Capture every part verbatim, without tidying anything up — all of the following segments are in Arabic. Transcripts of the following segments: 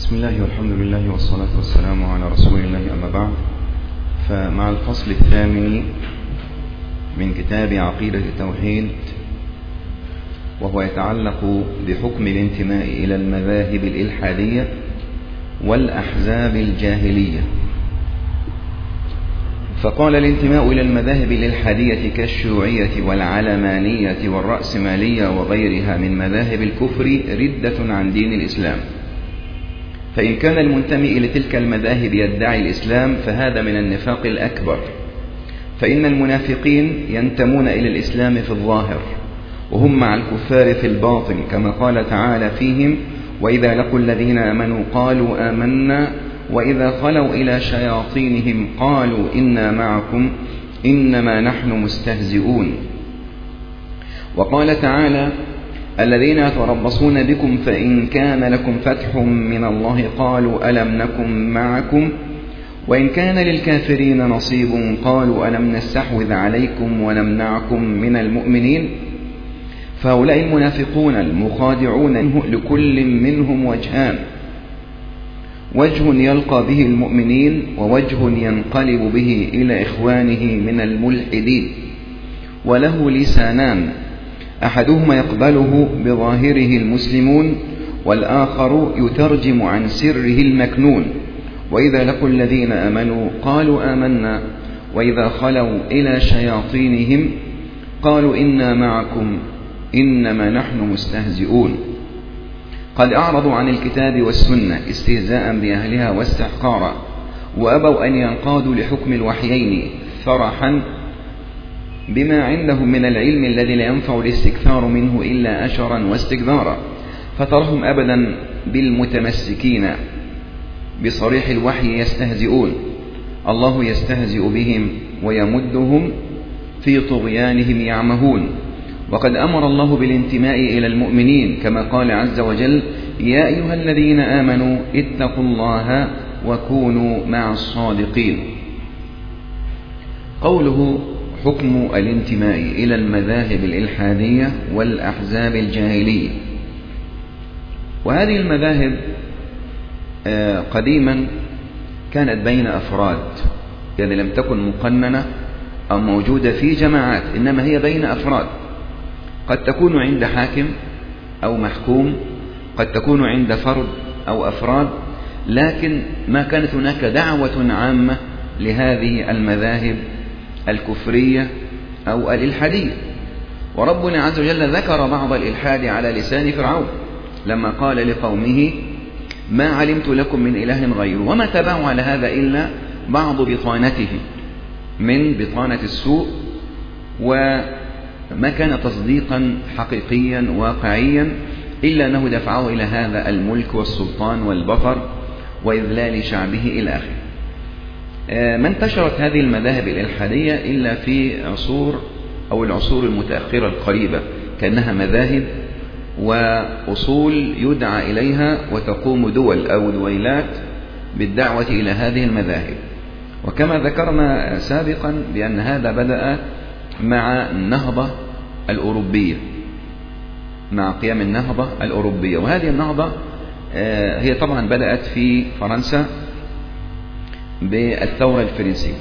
بسم الله والحمد لله والصلاة والسلام على رسول الله، أما بعد. فمع الفصل الثامن من كتاب عقيدة التوحيد، وهو يتعلق بحكم الانتماء إلى المذاهب الإلحادية والأحزاب الجاهلية. فقال: الانتماء إلى المذاهب الإلحادية كالشيوعية والعلمانية والرأسمالية وغيرها من مذاهب الكفر ردة عن دين الإسلام. فإن كان المنتمي إلى تلك المذاهب يدعي الإسلام فهذا من النفاق الأكبر، فإن المنافقين ينتمون إلى الإسلام في الظاهر وهم مع الكفار في الباطن، كما قال تعالى فيهم: وإذا لقوا الذين آمنوا قالوا آمنا وإذا خلوا إلى شياطينهم قالوا إنا معكم إنما نحن مستهزئون. وقال تعالى: الذين يتربصون بكم فإن كان لكم فتح من الله قالوا ألم نكن معكم وإن كان للكافرين نصيب قالوا ألم نستحوذ عليكم ونمنعكم من المؤمنين. فهؤلاء المنافقون المخادعون لكل منهم وجهان: وجه يلقى به المؤمنين، ووجه ينقلب به إلى إخوانه من الملحدين، وله لسانان، أحدهما يقبله بظاهره المسلمون، والآخر يترجم عن سره المكنون. وإذا لقوا الذين آمنوا قالوا آمنا وإذا خلوا إلى شياطينهم قالوا إنا معكم إنما نحن مستهزئون. قد أعرضوا عن الكتاب والسنة استهزاء بأهلها واستحقارا، وأبوا أن ينقادوا لحكم الوحيين فرحا بما عندهم من العلم الذي لا ينفع الاستكثار منه إلا أشرا واستكبارا. فترهم أبدا بالمتمسكين بصريح الوحي يستهزئون. الله يستهزئ بهم ويمدهم في طغيانهم يعمهون. وقد أمر الله بالانتماء إلى المؤمنين كما قال عز وجل: يا أيها الذين آمنوا اتقوا الله وكونوا مع الصادقين. قوله: حكم الانتماء إلى المذاهب الإلحادية والأحزاب الجاهلية. وهذه المذاهب قديما كانت بين أفراد، يعني لم تكن مقننة أو موجودة في جماعات، إنما هي بين أفراد، قد تكون عند حاكم أو محكوم، قد تكون عند فرد أو أفراد، لكن ما كانت هناك دعوة عامة لهذه المذاهب الكفرية أو الإلحادية. وربنا عز وجل ذكر بعض الإلحاد على لسان فرعون لما قال لقومه: ما علمت لكم من إله غيره. وما تبعوا على هذا إلا بعض بطانته من بطانة السوء، وما كان تصديقا حقيقيا واقعيا إلا أنه دفعه إلى هذا الملك والسلطان والبطر وإذلال شعبه إلى آخره. ما انتشرت هذه المذاهب الإلحادية إلا في عصور أو العصور المتأخرة القريبة، كأنها مذاهب وأصول يدعى إليها، وتقوم دول أو دويلات بالدعوة إلى هذه المذاهب. وكما ذكرنا سابقا بأن هذا بدأ مع النهضة الأوروبية، مع قيام النهضة الأوروبية. وهذه النهضة هي طبعا بدأت في فرنسا بالثورة الفرنسية،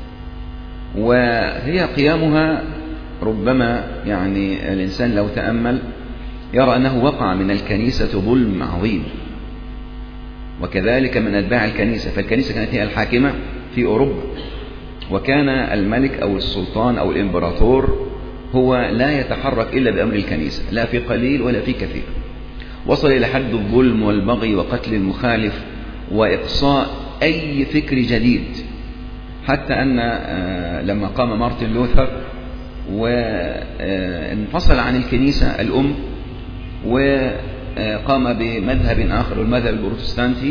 وهي قيامها ربما يعني الإنسان لو تأمل يرى أنه وقع من الكنيسة ظلم عظيم، وكذلك من أتباع الكنيسة. فالكنيسة كانت هي الحاكمة في أوروبا، وكان الملك أو السلطان أو الإمبراطور هو لا يتحرك إلا بأمر الكنيسة، لا في قليل ولا في كثير. وصل إلى حد الظلم والبغي وقتل المخالف وإقصاء أي فكر جديد، حتى أن لما قام مارتن لوثر وانفصل عن الكنيسة الأم وقام بمذهب آخر، المذهب البروتستانتي،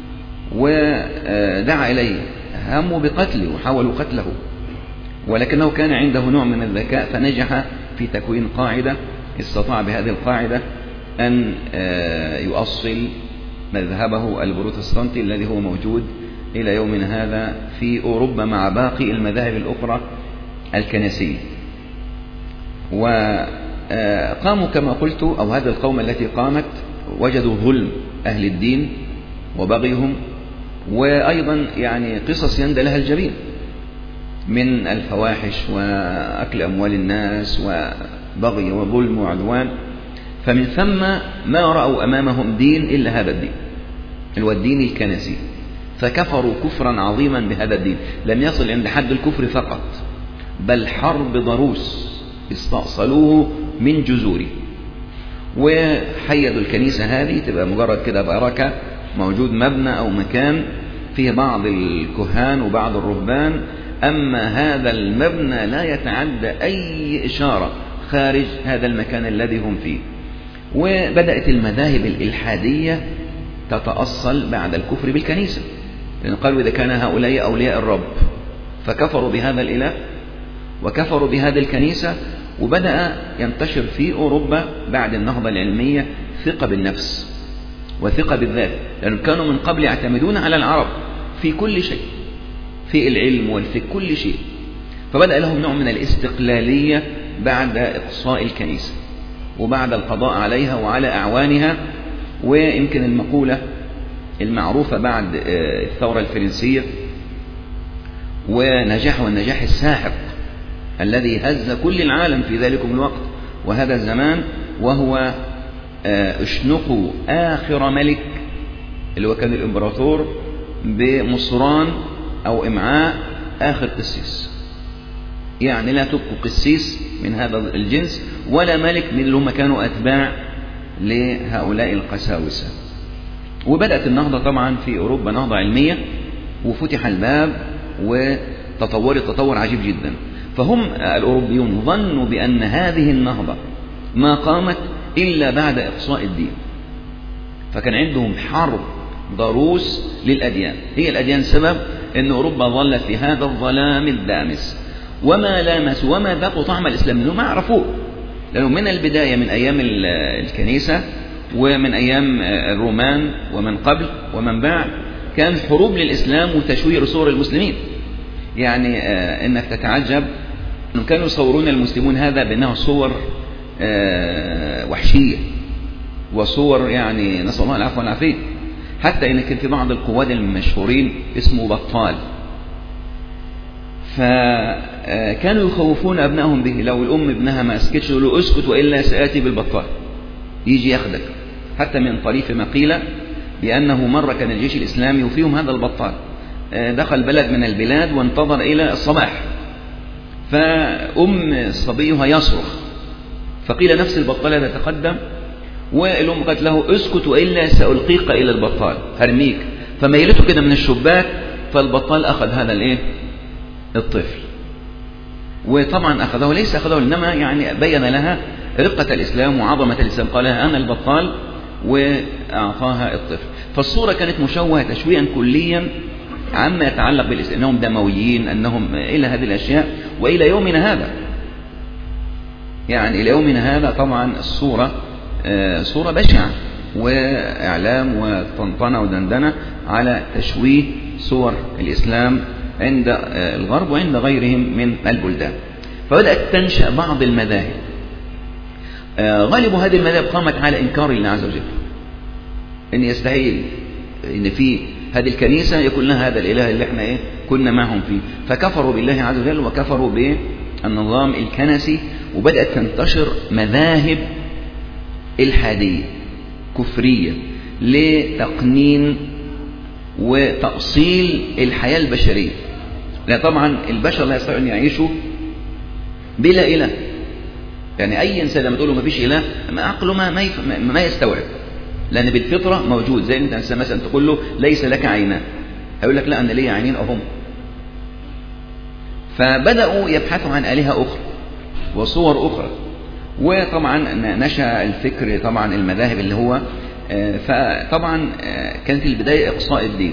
ودعا إليه، هموا بقتله وحاولوا قتله، ولكنه كان عنده نوع من الذكاء فنجح في تكوين قاعدة، استطاع بهذه القاعدة أن يؤصل مذهبه البروتستانتي الذي هو موجود إلى يومنا هذا في أوروبا مع باقي المذاهب الأخرى الكنسية. وقاموا كما قلت، أو هذا القوم التي قامت وجدوا ظلم أهل الدين وبغيهم، وأيضا يعني قصص يندى لها الجبين من الفواحش وأكل أموال الناس وبغي وظلم وعدوان. فمن ثم ما رأوا أمامهم دين إلا هذا الدين، هو الدين الكنسي، فكفروا كفرا عظيما بهذا الدين. لم يصل عند حد الكفر فقط، بل حرب ضروس استأصلوه من جذوره، وحيدوا الكنيسة هذه تبقى مجرد كده بركة، موجود مبنى أو مكان فيه بعض الكهان وبعض الرهبان، أما هذا المبنى لا يتعدى أي إشارة خارج هذا المكان الذي هم فيه. وبدأت المذاهب الإلحادية تتأصل بعد الكفر بالكنيسة، لأن قالوا إذا كان هؤلاء أولياء الرب فكفروا بهذا الإله وكفروا بهذه الكنيسة. وبدأ ينتشر في أوروبا بعد النهضة العلمية ثقة بالنفس وثقة بالذات، لأنهم كانوا من قبل يعتمدون على العرب في كل شيء، في العلم والفي كل شيء. فبدأ لهم نوع من الاستقلالية بعد إقصاء الكنيسة وبعد القضاء عليها وعلى أعوانها. ويمكن المقولة المعروفة بعد الثورة الفرنسية ونجاحها النجاح الساحق الذي هز كل العالم في ذلك الوقت وهذا الزمان، وهو اشنقوا آخر ملك اللي هو كان الإمبراطور بمصران أو إمعاء آخر قسيس، يعني لا تبقوا قسيس من هذا الجنس ولا ملك من اللي هم كانوا أتباع لهؤلاء القساوسة. وبدأت النهضة طبعا في أوروبا نهضة علمية، وفتح الباب وتطورت تطور عجيب جدا. فهم الأوروبيون ظنوا بأن هذه النهضة ما قامت إلا بعد إقصاء الدين، فكان عندهم حرب ضروس للأديان. هي الأديان سبب أن أوروبا ظلت في هذا الظلام الدامس، وما لامسوا وما ذاقوا طعم الإسلام، لأنهم ما عرفوه، لأنه من البداية من أيام الكنيسة ومن أيام الرومان ومن قبل ومن بعد كان حروب للإسلام وتشويه صور المسلمين. يعني آه إنك تتعجب أنهم كانوا يصورون المسلمون هذا بأنه صور آه وحشية وصور يعني نسأل الله العفو والعافية. حتى إن كان في بعض القواد المشهورين اسمه بطال، فكانوا يخوفون أبنائهم به، لو الأم ابنها ما اسكتش يقولوا اسكت وإلا سآتي بالبطال يجي ياخدك. حتى من طريف ما قيل بأنه مرة كان الجيش الإسلامي وفيهم هذا البطال دخل بلد من البلاد وانتظر إلى الصباح، فأم صبيها يصرخ، فقيل نفس البطال هذا تقدم، والأم قالت له اسكت وإلا سألقيك إلى البطال هرميك، فميلته كده من الشباك، فالبطال أخذ هذا الإيه الطفل، وطبعا أخذه ليس أخذه إنما يعني بين لها رقة الإسلام وعظمة الإسلام، قال لها أنا البطال وأعطاها الطفل. فالصورة كانت مشوهة تشويها كليا عما يتعلق بالإسلام، أنهم دمويين، أنهم إلى هذه الأشياء. وإلى يومنا هذا يعني إلى يومنا هذا طبعا الصورة صورة بشعة وإعلام وطنطنة ودندنة على تشويه صور الإسلام عند الغرب وعند غيرهم من البلدان. فبدأت تنشأ بعض المذاهب، غالب هذه المذاهب قامت على إنكار الله عز وجل، إن يستحيل إن في هذه الكنيسة يكون لها هذا الإله اللي احنا إيه كنا معهم فيه، فكفروا بالله عز وجل وكفروا بالنظام الكنسي. وبدأت تنتشر مذاهب إلحادية كفرية لتقنين وتأصيل الحياة البشرية، لأن طبعا البشر لا يستطيعون أن يعيشوا بلا إله. يعني أي إنسان لما تقول له ما فيش إله عقله ما ما يستوعب، لأن بالفطرة موجود. زي أنت مثلا تقول له ليس لك عينان، هيقول لك لا أنا لي عينين أهم. فبدأوا يبحثوا عن آلهة أخرى وصور أخرى، وطبعا نشأ الفكر طبعا المذاهب اللي هو فطبعا كانت البداية إقصاء الدين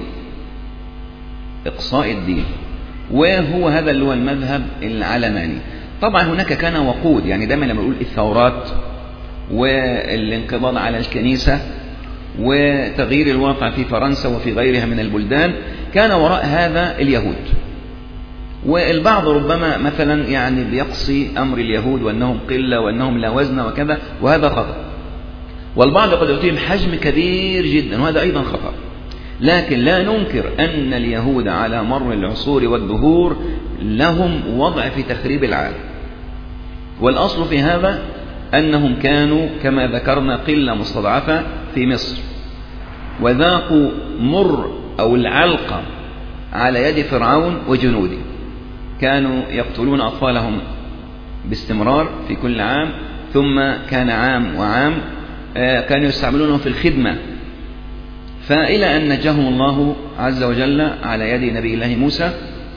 إقصاء الدين وهو هذا اللي هو المذهب العلماني. طبعا هناك كان وقود، يعني دائما لما نقول الثورات والانقضاض على الكنيسة وتغيير الواقع في فرنسا وفي غيرها من البلدان كان وراء هذا اليهود. والبعض ربما مثلا يعني بيقصي أمر اليهود وأنهم قلة وأنهم لا وزن وكذا، وهذا خطأ. والبعض قد يعطيهم حجم كبير جدا، وهذا أيضا خطأ، لكن لا ننكر أن اليهود على مر العصور والدهور لهم وضع في تخريب العالم، والأصل في هذا أنهم كانوا كما ذكرنا قلة مستضعفة في مصر، وذاقوا مر أو العلقة على يد فرعون وجنوده. كانوا يقتلون أطفالهم باستمرار في كل عام، ثم كان عام وعام كانوا يستعملونهم في الخدمة، فإلى أن نجاهم الله عز وجل على يد نبي الله موسى،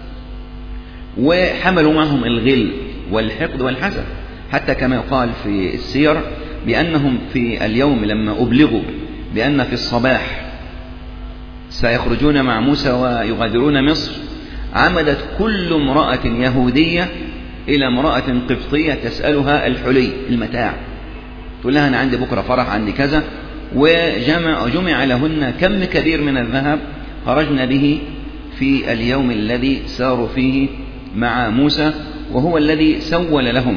وحملوا معهم الغل والحقد والحسد، حتى كما يقال في السير بأنهم في اليوم لما أبلغوا بأن في الصباح سيخرجون مع موسى ويغادرون مصر، عمدت كل امرأة يهودية إلى امرأة قبطية تسألها الحلي المتاع، تقول لها أنا عندي بكرة فرح، عندي كذا، وجمع جمع لهن كم كبير من الذهب خرجنا به في اليوم الذي ساروا فيه مع موسى، وهو الذي سول لهم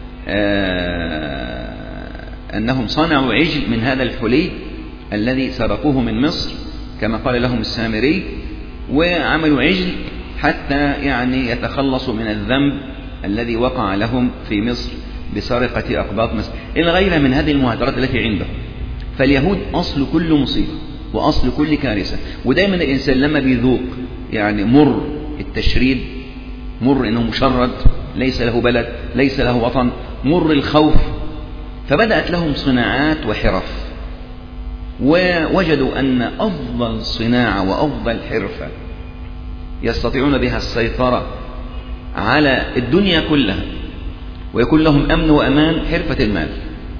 آه أنهم صنعوا عجل من هذا الحلي الذي سرقوه من مصر كما قال لهم السامري، وعملوا عجل حتى يعني يتخلصوا من الذنب الذي وقع لهم في مصر بسرقة أقباط مصر، إلى غيرها من هذه المهاترات التي عندهم. فاليهود أصل كل مصيبة وأصل كل كارثة. ودائما الإنسان لما بيذوق يعني مر التشريد، مر إنه مشرد، ليس له بلد، ليس له وطن، مر الخوف، فبدأت لهم صناعات وحرف، ووجدوا أن أفضل صناعة وأفضل حرفة يستطيعون بها السيطرة على الدنيا كلها ويكون لهم أمن وأمان حرفة المال،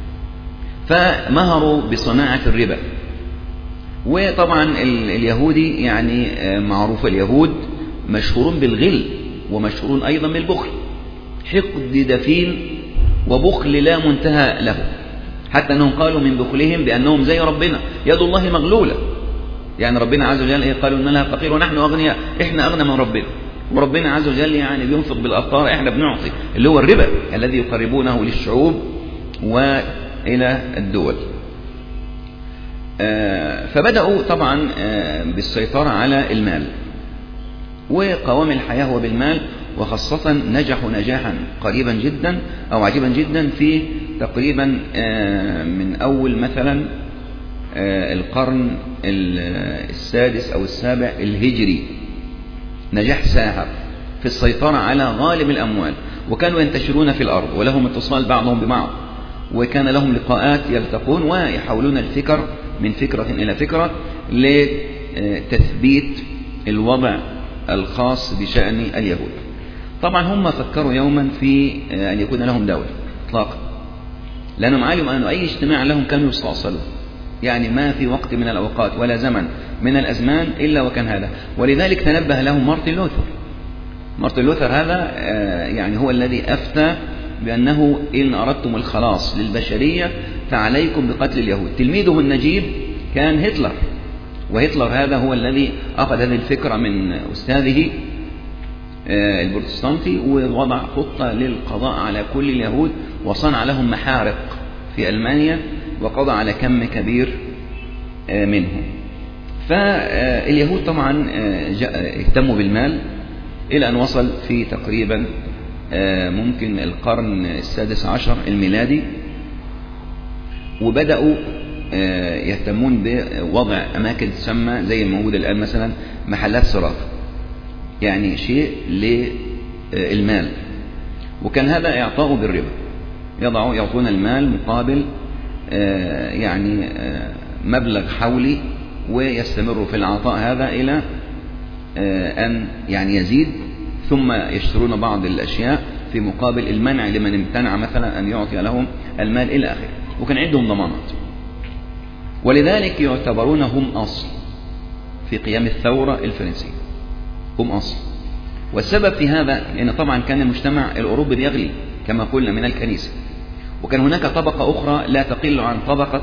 فمهروا بصناعة الربا. وطبعا اليهودي يعني معروف، اليهود مشهورون بالغل ومشهورون أيضا بالبخل، حقد دفين وبخل لا منتهى له، حتى أنهم قالوا من بخلهم بأنهم زي ربنا يد الله مغلولة، يعني ربنا عز وجل إيه؟ قالوا إن لها فقير ونحن أغنياء، إحنا أغنى من ربنا، وربنا عز وجل يعني بينفق بالأقطار، إحنا بنعطي، اللي هو الربا الذي يقربونه للشعوب وإلى الدول. فبدأوا طبعا بالسيطرة على المال، وقوام الحياة هو بالمال، وخاصة نجحوا نجاحا قريبا جدا أو عجيبا جدا في تقريبا من أول مثلا القرن السادس أو السابع الهجري، نجاح ساحر في السيطرة على غالب الأموال، وكانوا ينتشرون في الأرض ولهم اتصال بعضهم ببعض، وكان لهم لقاءات يلتقون ويحاولون الفكر من فكرة إلى فكرة لتثبيت الوضع الخاص بشأن اليهود. طبعا هم فكروا يوما في أن يكون لهم دولة اطلاقا، لأنهم علموا أن أي اجتماع لهم كانوا يستأصلون، يعني ما في وقت من الأوقات ولا زمن من الأزمان إلا وكان هذا. ولذلك تنبه لهم مارتن لوثر. مارتن لوثر هذا يعني هو الذي أفتى بأنه إن أردتم الخلاص للبشرية فعليكم بقتل اليهود. تلميذه النجيب كان هتلر، وهتلر هذا هو الذي أخذ هذه الفكرة من أستاذه البروتستانتي، ووضع خطة للقضاء على كل اليهود، وصنع لهم محارق في ألمانيا، وقضى على كم كبير منهم. فاليهود طبعا اهتموا بالمال إلى أن وصل في تقريبا ممكن القرن السادس عشر الميلادي، وبدأوا يهتمون بوضع أماكن تسمى زي الموجودة الآن مثلا محلات صرافة، يعني شيء للمال، وكان هذا إعطاؤه بالربا، يضعوا يعطون المال مقابل يعني مبلغ حولي، ويستمر في العطاء هذا إلى أن يعني يزيد، ثم يشترون بعض الأشياء في مقابل المنع لمن امتنع مثلا أن يعطي لهم المال إلى آخره، وكان عندهم ضمانات. ولذلك يعتبرون هم أصل في قيام الثورة الفرنسية، هم أصل. والسبب في هذا لأن طبعا كان المجتمع الأوروبي بيغلي كما قلنا من الكنيسة، وكان هناك طبقة أخرى لا تقل عن طبقة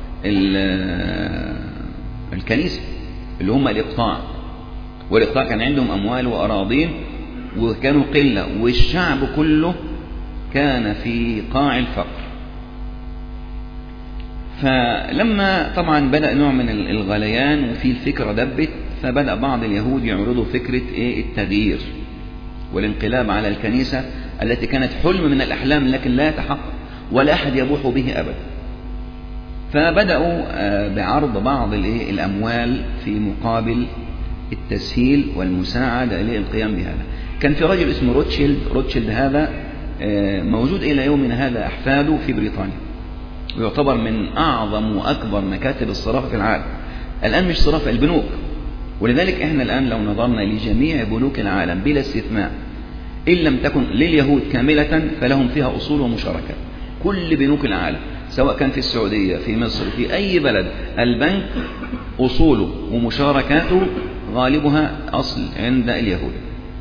الكنيسة اللي هم الإقطاع، والإقطاع كان عندهم أموال وأراضين وكانوا قلة، والشعب كله كان في قاع الفقر. فلما طبعا بدأ نوع من الغليان وفي الفكرة دبت، فبدأ بعض اليهود يعرضوا فكرة إيه التغيير والانقلاب على الكنيسة التي كانت حلم من الأحلام لكن لا يتحقق ولا أحد يبوح به أبدا. فبدأوا بعرض بعض الأموال في مقابل التسهيل والمساعدة للقيام بهذا. كان في رجل اسمه روتشيلد. روتشيلد هذا موجود إلى يومنا هذا أحفاده في بريطانيا، ويعتبر من أعظم وأكبر مكاتب الصرافة في العالم. الآن مش صرافة، البنوك. ولذلك إحنا الآن لو نظرنا لجميع بنوك العالم بلا استثناء إن لم تكن لليهود كاملة فلهم فيها أصول ومشاركات. كل بنوك العالم سواء كان في السعودية في مصر في أي بلد، البنك أصوله ومشاركاته غالبها أصل عند اليهود.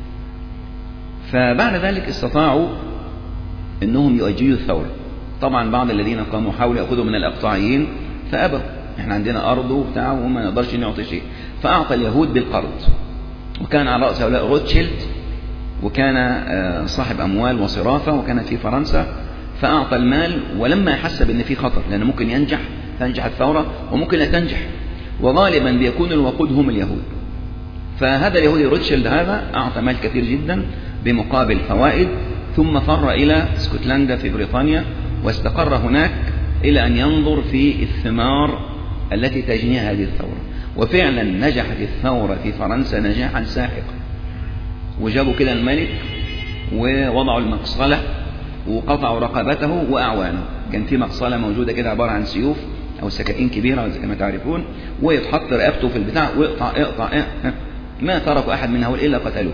فبعد ذلك استطاعوا أنهم يؤجلوا الثورة. طبعا بعض الذين قاموا حاولوا يأخذوا من الأقطاعيين فأبوا، احنا عندنا أرض وبتاع وما نقدرش نعطي شيء، فأعطى اليهود بالقرض. وكان على رأس هؤلاء روتشيلد، وكان صاحب أموال وصرافة، وكانت في فرنسا، فأعطى المال. ولما يحسب أن في خطر لأنه ممكن ينجح تنجح الثورة وممكن لا تنجح، وغالبا بيكون الوقود هم اليهود، فهذا اليهودي روتشيلد هذا أعطى مال كثير جدا بمقابل فوائد، ثم فر إلى اسكتلندا في بريطانيا واستقر هناك إلى أن ينظر في الثمار التي تجنيها هذه الثورة. وفعلا نجحت الثورة في فرنسا نجاحا ساحقا، وجابوا كده الملك ووضعوا المقصلة وقطعوا رقبته وأعوانه. كان في مقصلة موجودة كده عبارة عن سيوف أو سكاكين كبيرة زي ما تعرفون، ويتحط رقبته في البتاع ويقطع اقطع اقطع ما تركوا أحد من هؤلاء إلا قتلوه.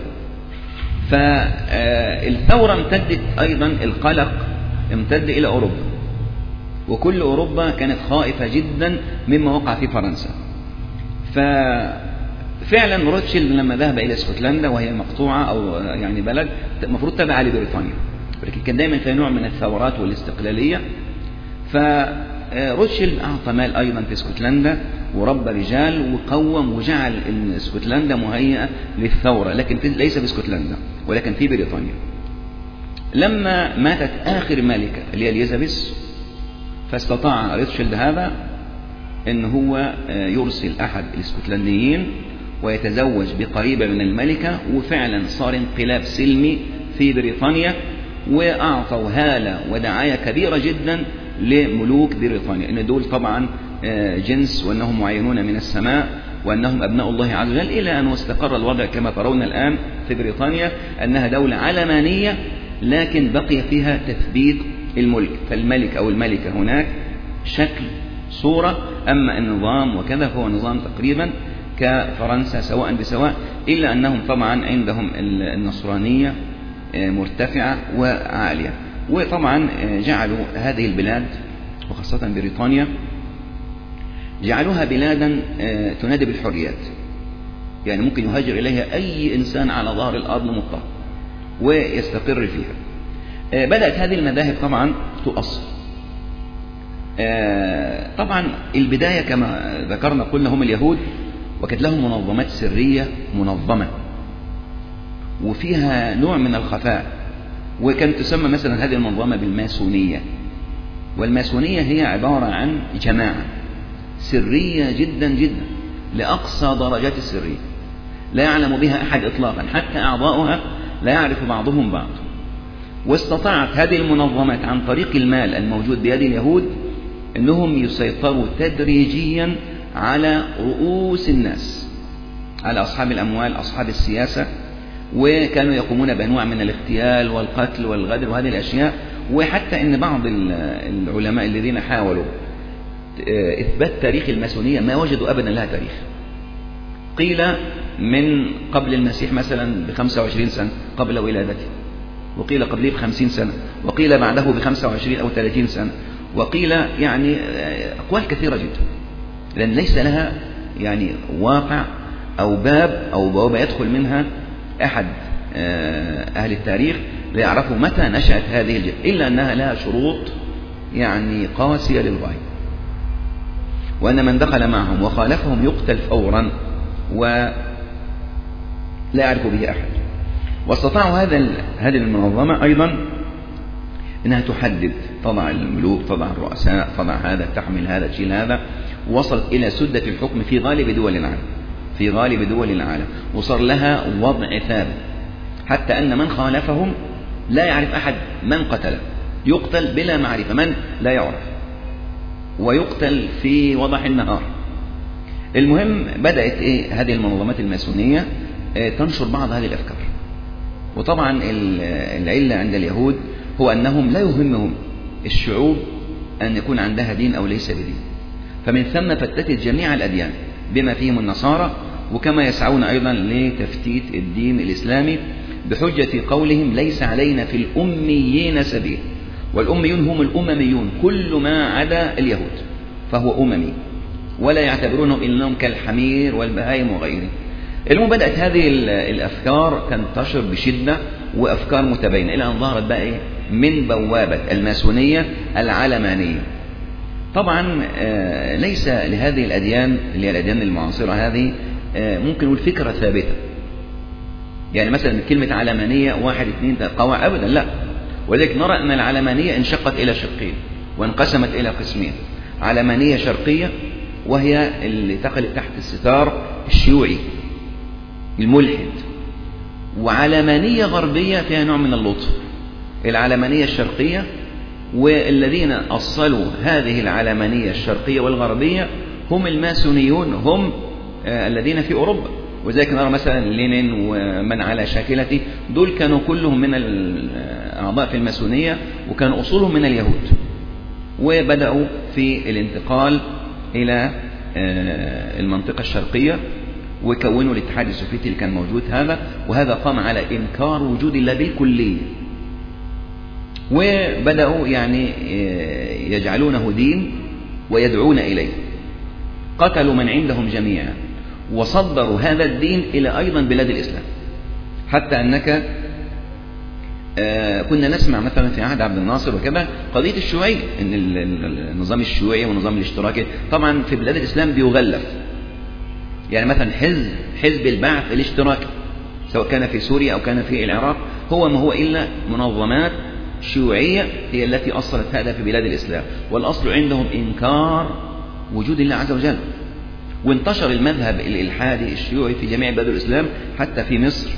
فالثورة امتدت أيضا، القلق امتد إلى أوروبا، وكل أوروبا كانت خائفة جدا مما وقع في فرنسا. ففعلا روتشيلد لما ذهب إلى اسكتلندا وهي مقطوعة أو يعني بلد المفروض تابعة لبريطانيا، ولكن كان دائما في نوع من الثورات والاستقلالية، فروتشيلد أعطى مال أيضا في اسكتلندا وربى رجال وقوم وجعل إن اسكتلندا مهيئة للثورة، لكن في ليس في اسكتلندا ولكن في بريطانيا. لما ماتت آخر ملكة اللي هي اليزابيث، فاستطاع روتشيلد هذا إن هو يرسل أحد الاسكتلنديين ويتزوج بقريبة من الملكة، وفعلا صار انقلاب سلمي في بريطانيا، وأعطوا هالة ودعاية كبيرة جدا لملوك بريطانيا إن دول طبعا جنس وأنهم معينون من السماء وأنهم أبناء الله عز وجل، إلى أن استقر الوضع كما ترون الآن في بريطانيا أنها دولة علمانية لكن بقي فيها تثبيت الملك. فالملك أو الملكة هناك شكل صورة، أما النظام وكذا فهو نظام تقريبا كفرنسا سواء بسواء، إلا أنهم طبعا عندهم النصرانية مرتفعة وعالية. وطبعا جعلوا هذه البلاد وخاصة بريطانيا جعلوها بلادا تنادي بالحريات، يعني ممكن يهاجر إليها أي إنسان على ظهر الأرض مضطر ويستقر فيها. بدأت هذه المذاهب طبعا تؤصل. طبعا البداية كما ذكرنا قلنا هم اليهود، وكانت لهم منظمات سرية منظمة وفيها نوع من الخفاء، وكانت تسمى مثلا هذه المنظمة بالماسونية. والماسونية هي عبارة عن جماعة سرية جدا جدا لأقصى درجات السرية لا يعلم بها أحد إطلاقا، حتى أعضاؤها لا يعرف بعضهم بعض. واستطاعت هذه المنظمات عن طريق المال الموجود بيد اليهود أنهم يسيطروا تدريجيا على رؤوس الناس، على أصحاب الأموال أصحاب السياسة، وكانوا يقومون بأنواع من الاغتيال والقتل والغدر وهذه الأشياء. وحتى أن بعض العلماء الذين حاولوا إثبات تاريخ الماسونية ما وجدوا أبدا لها تاريخ. قيل من قبل المسيح مثلا بخمسة وعشرين سنة قبل ولادته، وقيل قبله بخمسين سنة، وقيل بعده بخمسة وعشرين أو ثلاثين سنة، وقيل يعني أقوال كثيرة جدا، لأن ليس لها يعني واقع أو باب أو بوابة يدخل منها أحد أهل التاريخ ليعرفوا متى نشأت هذه الجبهة، إلا أنها لها شروط يعني قاسية للغاية، وأن من دخل معهم وخالفهم يقتل فورا ولا يعرف به أحد. واستطاعوا هذا هذه المنظمة أيضا أنها تحدد تضع الملوك، تضع الرؤساء، تضع هذا، تحمل هذا، تشيل هذا، وصلت إلى سدة الحكم في غالب دول العالم في غالب دول العالم وصار لها وضع ثابت، حتى أن من خالفهم لا يعرف أحد من قتله، يقتل بلا معرفة، من لا يعرف، ويقتل في وضح النهار. المهم بدأت إيه هذه المنظمات الماسونية تنشر بعض هذه الأفكار. وطبعا العلة عند اليهود هو أنهم لا يهمهم الشعوب أن يكون عندها دين أو ليس بدين، فمن ثم فتتت جميع الأديان بما فيهم النصارى، وكما يسعون أيضا لتفتيت الدين الإسلامي بحجة قولهم ليس علينا في الأميين سبيل، والأميون هم الأمميون، كل ما عدا اليهود فهو أممي، ولا يعتبرونهم إنهم كالحمير والبهائم وغيره. المهم بدأت هذه الأفكار تنتشر بشدة وأفكار متباينة، إلى أن ظهرت بقى من بوابة الماسونية العلمانية. طبعا ليس لهذه الأديان اللي هي الأديان المعاصرة هذه ممكن نقول فكرة ثابتة، يعني مثلا كلمة علمانية واحد اثنين قواعد أبدا، لا. ولذلك نرى أن العلمانية انشقت إلى شقين وانقسمت إلى قسمين: علمانية شرقية وهي اللي تقلت تحت الستار الشيوعي الملحد، وعلمانية غربية فيها نوع من اللطف، العلمانية الشرقية. والذين أصلوا هذه العلمانية الشرقية والغربية هم الماسونيون، هم آه الذين في أوروبا. وذلك نرى مثلا لينين ومن على شاكلته، دول كانوا كلهم من الأعضاء في الماسونية، وكانوا أصولهم من اليهود، وبدأوا في الانتقال إلى آه المنطقة الشرقية، وكونوا الاتحاد السوفيتي اللي كان موجود هذا، وهذا قام على إنكار وجود الله بالكلية، وبدأوا يعني يجعلونه دين ويدعون إليه. قتلوا من عندهم جميعا، وصدروا هذا الدين إلى أيضا بلاد الإسلام، حتى أنك كنا نسمع مثلا في عهد عبد الناصر وكذا قضية الشيوعية، إن النظام الشيوعي والنظام الاشتراكي طبعا في بلاد الإسلام بيغلف. يعني مثلا حزب حزب البعث الاشتراكي سواء كان في سوريا أو كان في العراق، هو ما هو إلا منظمات شيوعية هي التي أصلت هذا في بلاد الإسلام، والأصل عندهم إنكار وجود الله عز وجل. وانتشر المذهب الإلحادي الشيوعي في جميع بلاد الإسلام، حتى في مصر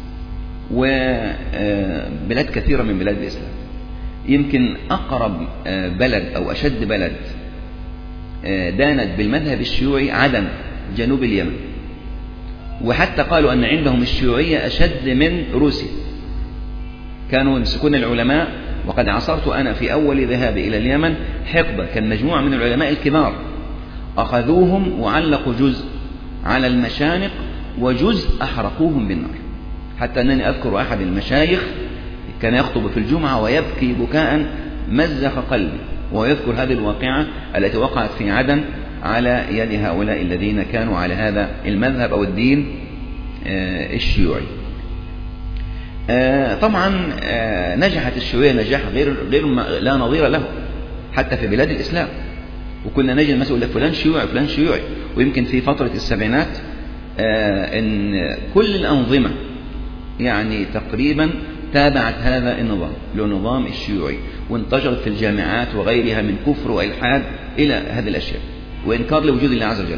وبلاد كثيرة من بلاد الإسلام. يمكن أقرب بلد أو أشد بلد دانت بالمذهب الشيوعي عدن جنوب اليمن، وحتى قالوا أن عندهم الشيوعية أشد من روسيا. كانوا يمسكون العلماء، وقد عاصرت أنا في أول ذهابي إلى اليمن حقبة كان مجموعة من العلماء الكبار أخذوهم وعلقوا جزء على المشانق وجزء أحرقوهم بالنار، حتى أنني أذكر أحد المشايخ كان يخطب في الجمعة ويبكي بكاء مزق قلبي، ويذكر هذه الواقعة التي وقعت في عدن على يد هؤلاء الذين كانوا على هذا المذهب أو الدين الشيوعي. طبعا نجحت الشيوعية نجاح غير غير لا نظير له حتى في بلاد الإسلام، وكنا نجد مثلا فلان شيوعي فلان شيوعي. ويمكن في فترة السبعينات أن كل الأنظمة يعني تقريبا تابعت هذا النظام لنظام الشيوعي، وانتشرت في الجامعات وغيرها من كفر وإلحاد إلى هذه الأشياء وإنكار لوجود الله عز وجل.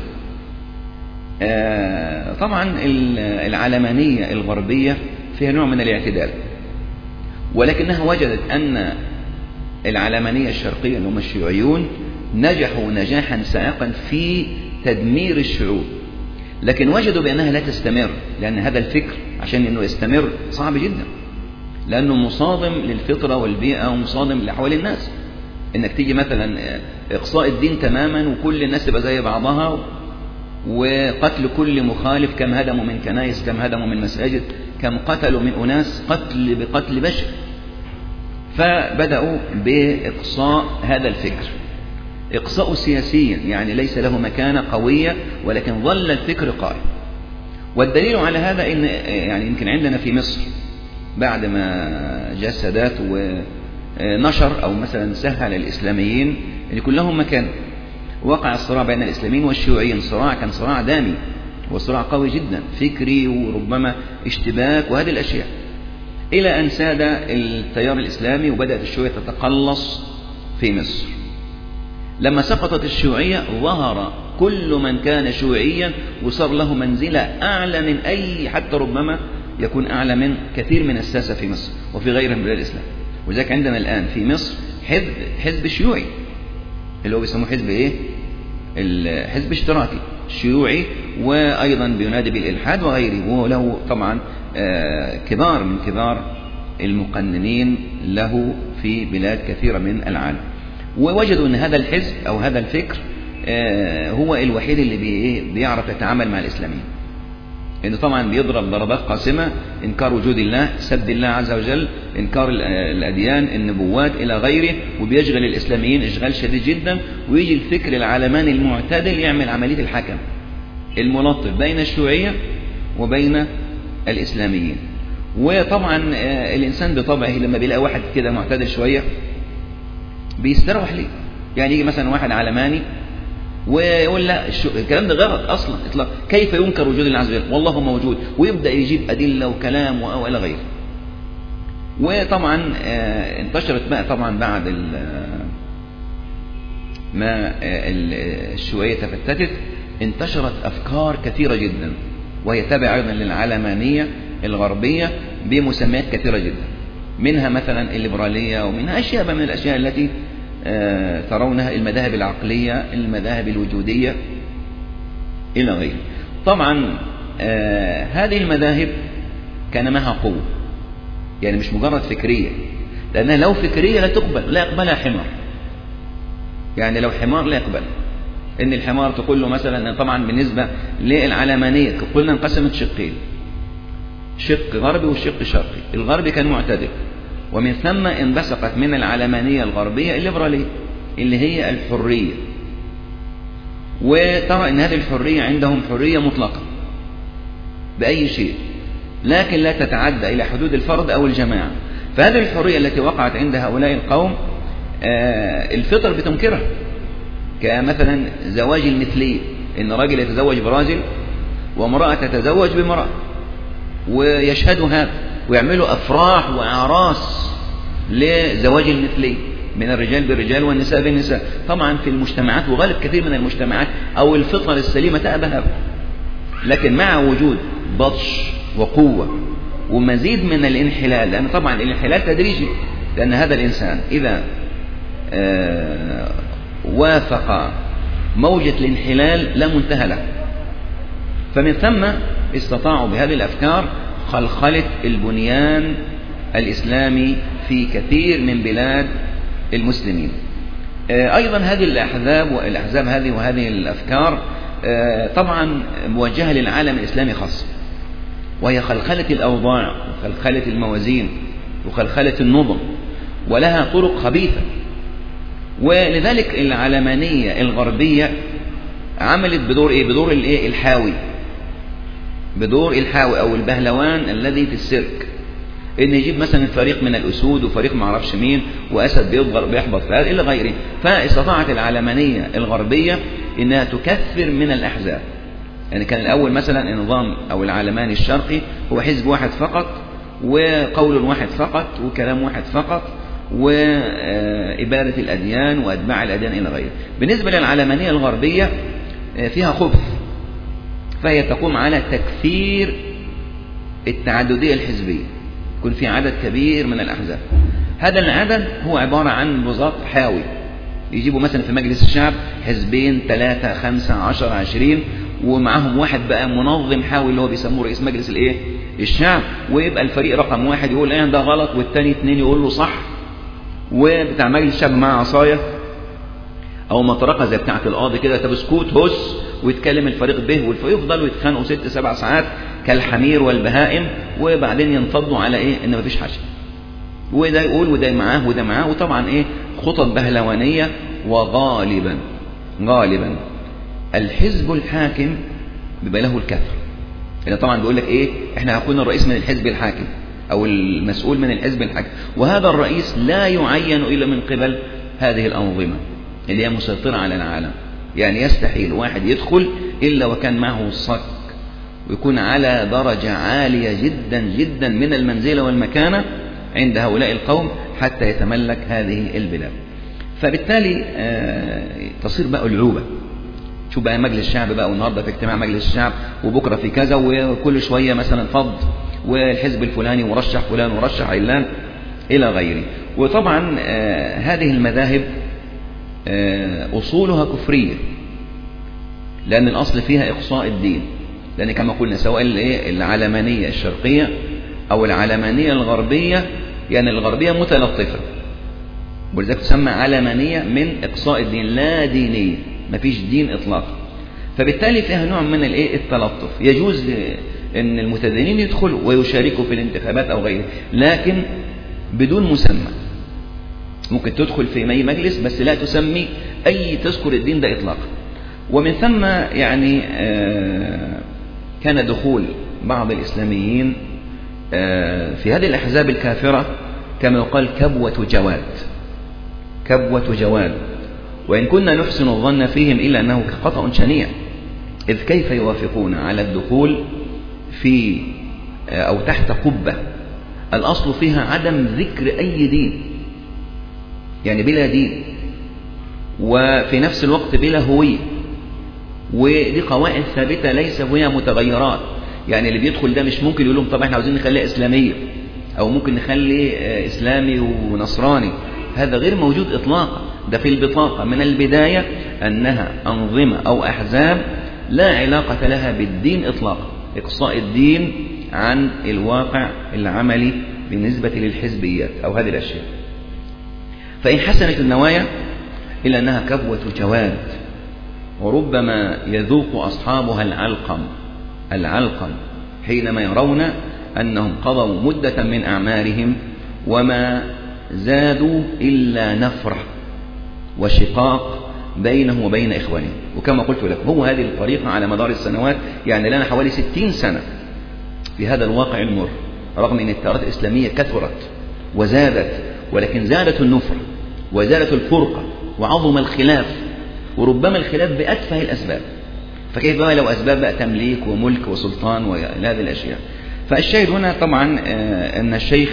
طبعا العلمانية الغربية فيها نوع من الاعتدال، ولكنها وجدت أن العلمانية الشرقية اللي هم الشيوعيون نجحوا نجاحا سائقا في تدمير الشعوب، لكن وجدوا بأنها لا تستمر، لأن هذا الفكر عشان أنه يستمر صعب جدا، لأنه مصادم للفطرة والبيئة ومصادم لأحوال الناس. إنك تيجي مثلا إقصاء الدين تماما وكل الناس تبقى زي بعضها، وقتل كل مخالف، كم هدموا من كنائس، كم هدموا من مساجد، كم قتلوا من أناس قتل بقتل بشر. فبدأوا بإقصاء هذا الفكر، إقصاء سياسيا يعني ليس له مكانة قوية، ولكن ظل الفكر قائم. والدليل على هذا إن يعني يمكن عندنا في مصر بعد ما جاء السادات ونشر أو مثلا سهل الإسلاميين اللي كلهم مكان، وقع الصراع بين الإسلاميين والشيوعيين، صراع كان صراع دامي وصراع قوي جدا فكري وربما اشتباك وهذه الأشياء، إلى أن ساد التيار الإسلامي وبدأت الشيوعية تتقلص في مصر. لما سقطت الشيوعية ظهر كل من كان شيوعيا وصار له منزلة أعلى من أي، حتى ربما يكون أعلى من كثير من الساسة في مصر وفي غيرها من بلاد الإسلام. وذلك عندنا الآن في مصر حزب حزب شيوعي اللي هو بيسموه حزب إيه؟ الحزب اشتراكي شيوعي، وأيضا بينادي بالإلحاد وغيره، وله طبعا كبار من كبار المقننين له في بلاد كثيرة من العالم. ووجدوا أن هذا الحزب أو هذا الفكر هو الوحيد اللي بيعرف يتعامل مع الإسلاميين، إنه طبعا بيضرب ضربات قاسمة: إنكار وجود الله، سب الله عز وجل، إنكار الأديان، النبوات إلى غيره، وبيشغل الإسلاميين إشغال شديد جدا. ويجي الفكر العلماني المعتدل يعمل عملية الحكم الملطف بين الشيوعية وبين الإسلاميين. وطبعا الإنسان بطبعه لما بيلاقي واحد كده معتدل شوية بيستروح ليه. يعني يجي مثلا واحد علماني ويقول لا الكلام ده غلط اصلا اطلاق، كيف ينكر وجود الله عز وجل والله موجود، ويبدا يجيب ادله وكلام والى غيره. وطبعا انتشرت بقى طبعا بعد ما الشيوعيه تفتتت انتشرت افكار كثيره جدا، وهي تابعه ايضا للعلمانيه الغربيه بمسميات كثيره جدا، منها مثلا الليبراليه، ومنها اشياء من الاشياء التي ترونها المذاهب العقلية، المذاهب الوجودية إلى غيره. طبعا آه هذه المذاهب كان معها قوة، يعني مش مجرد فكرية، لأنها لو فكرية لا تقبل، لا يقبلها حمار. يعني لو حمار لا يقبل. إن الحمار تقول له مثلا، طبعا بالنسبة للعلمانية قلنا انقسمت شقين، شق غربي وشق شرقي. الغربي كان معتدل، ومن ثم انبثقت من العلمانية الغربية الليبرالية اللي هي الحرية، وترى ان هذه الحرية عندهم حرية مطلقة بأي شيء، لكن لا تتعدى إلى حدود الفرد أو الجماعة. فهذه الحرية التي وقعت عند هؤلاء القوم الفطر بتنكرها، كمثلا زواج المثلية، إن راجل يتزوج براجل وامرأة تتزوج بامرأة، ويشهدوا هذا ويعملوا أفراح وأعراس لزواج المثلي من الرجال بالرجال والنساء بالنساء. طبعا في المجتمعات، وغالب كثير من المجتمعات أو الفطر السليمة تأبى هذا، لكن مع وجود بطش وقوة ومزيد من الانحلال، لأن طبعا الانحلال تدريجي، لأن هذا الإنسان إذا آه وافق موجة الانحلال لا منتهى له. فمن ثم استطاعوا بهذه الأفكار خلخلة البنيان الإسلامي في كثير من بلاد المسلمين. أيضا هذه الأحزاب والأحزاب هذه وهذه الأفكار طبعا موجهة للعالم الإسلامي خاصة، وهي خلخلة الأوضاع وخلخلة الموازين وخلخلة النظم، ولها طرق خبيثة. ولذلك العلمانية الغربية عملت بدور إيه؟ بدور الإيه؟ الحاوي، بدور الحاوي أو البهلوان الذي في السيرك، إن يجيب مثلا فريق من الأسود وفريق ما عرفش مين، وأسد بيضغر بيحبط في هذا إلى غيره. فاستطاعت العلمانية الغربية إنها تكثر من الأحزاب. يعني كان الأول مثلا النظام أو العلماني الشرقي هو حزب واحد فقط، وقول واحد فقط، وكلام واحد فقط، وإبادة الأديان وأتباع الأديان إلى غيره. بالنسبة للعلمانية الغربية فيها خبث، فهي تقوم على تكثير التعددية الحزبية، يكون في عدد كبير من الأحزاب. هذا العدد هو عبارة عن بساط حاوي، يجيبوا مثلا في مجلس الشعب حزبين ثلاثة خمسة عشر عشرين، ومعهم واحد بقى منظم حاوي اللي هو بيسموه رئيس مجلس الايه الشعب، ويبقى الفريق رقم واحد يقول ايه ده غلط، والتاني اثنين يقول له صح، وبتاع مجلس الشعب معاه عصايه او مطرقه زي بتاعه القاضي كده، طب اسكت هس، ويتكلم الفريق به، والفريق يفضلوا يتخانقوا ست سبع ساعات كالحمير والبهائم، وبعدين ينفضوا على ايه ان مفيش حاجه، وده يقول وده معاه وده معاه. وطبعا ايه خطط بهلوانيه. وغالبا غالبا الحزب الحاكم بيبقى له الكثر، اللي طبعا بيقول لك ايه احنا هنكون الرئيس من الحزب الحاكم او المسؤول من الحزب الحاكم، وهذا الرئيس لا يعين الا من قبل هذه الانظمه اللي هي مسيطره على العالم. يعني يستحيل واحد يدخل الا وكان معه الصك، ويكون على درجه عاليه جدا جدا من المنزله والمكانه عند هؤلاء القوم حتى يتملك هذه البلاد. فبالتالي تصير بقى العوبة. شوف بقى مجلس الشعب بقى، والنهارده في اجتماع مجلس الشعب، وبكرة في كذا، وكل شوية مثلا فض، والحزب الفلاني مرشح فلان ورشح علان إلى غيره. وطبعا هذه المذاهب أصولها كفرية، لأن الأصل فيها إقصاء الدين، لأن كما قلنا سواء العلمانية الشرقية أو العلمانية الغربية، يعني الغربية متلطفة، ولذلك تسمى علمانية من إقصاء الدين، لا دينية، ما فيش دين إطلاقا. فبالتالي فيها نوع من التلطف. يجوز أن المتدينين يدخلوا ويشاركوا في الانتخابات أو غيره، لكن بدون مسمى. ممكن تدخل في أي مجلس بس لا تسمي أي تذكر الدين ده إطلاقا. ومن ثم يعني كان دخول بعض الإسلاميين في هذه الأحزاب الكافرة كما يقال كبوة جواد، كبوة جواد، وإن كنا نحسن الظن فيهم إلا أنه خطأ شنيع، إذ كيف يوافقون على الدخول في أو تحت قبة الأصل فيها عدم ذكر أي دين، يعني بلا دين، وفي نفس الوقت بلا هوية، ودي قواعد ثابتة ليس هي متغيرات. يعني اللي بيدخل ده مش ممكن يقول لهم طب احنا عاوزين نخليها إسلامية، أو ممكن نخلي إسلامي ونصراني، هذا غير موجود إطلاقا. ده في البطاقة من البداية أنها أنظمة أو أحزاب لا علاقة لها بالدين إطلاقا، إقصاء الدين عن الواقع العملي بالنسبة للحزبيات أو هذه الأشياء. فإن حسنت النوايا إلا أنها كبوة جواد، وربما يذوق أصحابها العلقم العلقم حينما يرون أنهم قضوا مدة من أعمارهم وما زادوا إلا نفرة وشقاق بينه وبين إخوانه. وكما قلت لك هو هذه الطريقة على مدار السنوات، يعني لنا حوالي ستين سنة في هذا الواقع المر، رغم أن التيارات الإسلامية كثرت وزادت، ولكن زادت النفرة وزادت الفرقة وعظم الخلاف، وربما الخلاف بأتفه الأسباب. فكيف بقى لو أسباب بقى تمليك وملك وسلطان وهذه الأشياء. فالشاهد هنا طبعا أن الشيخ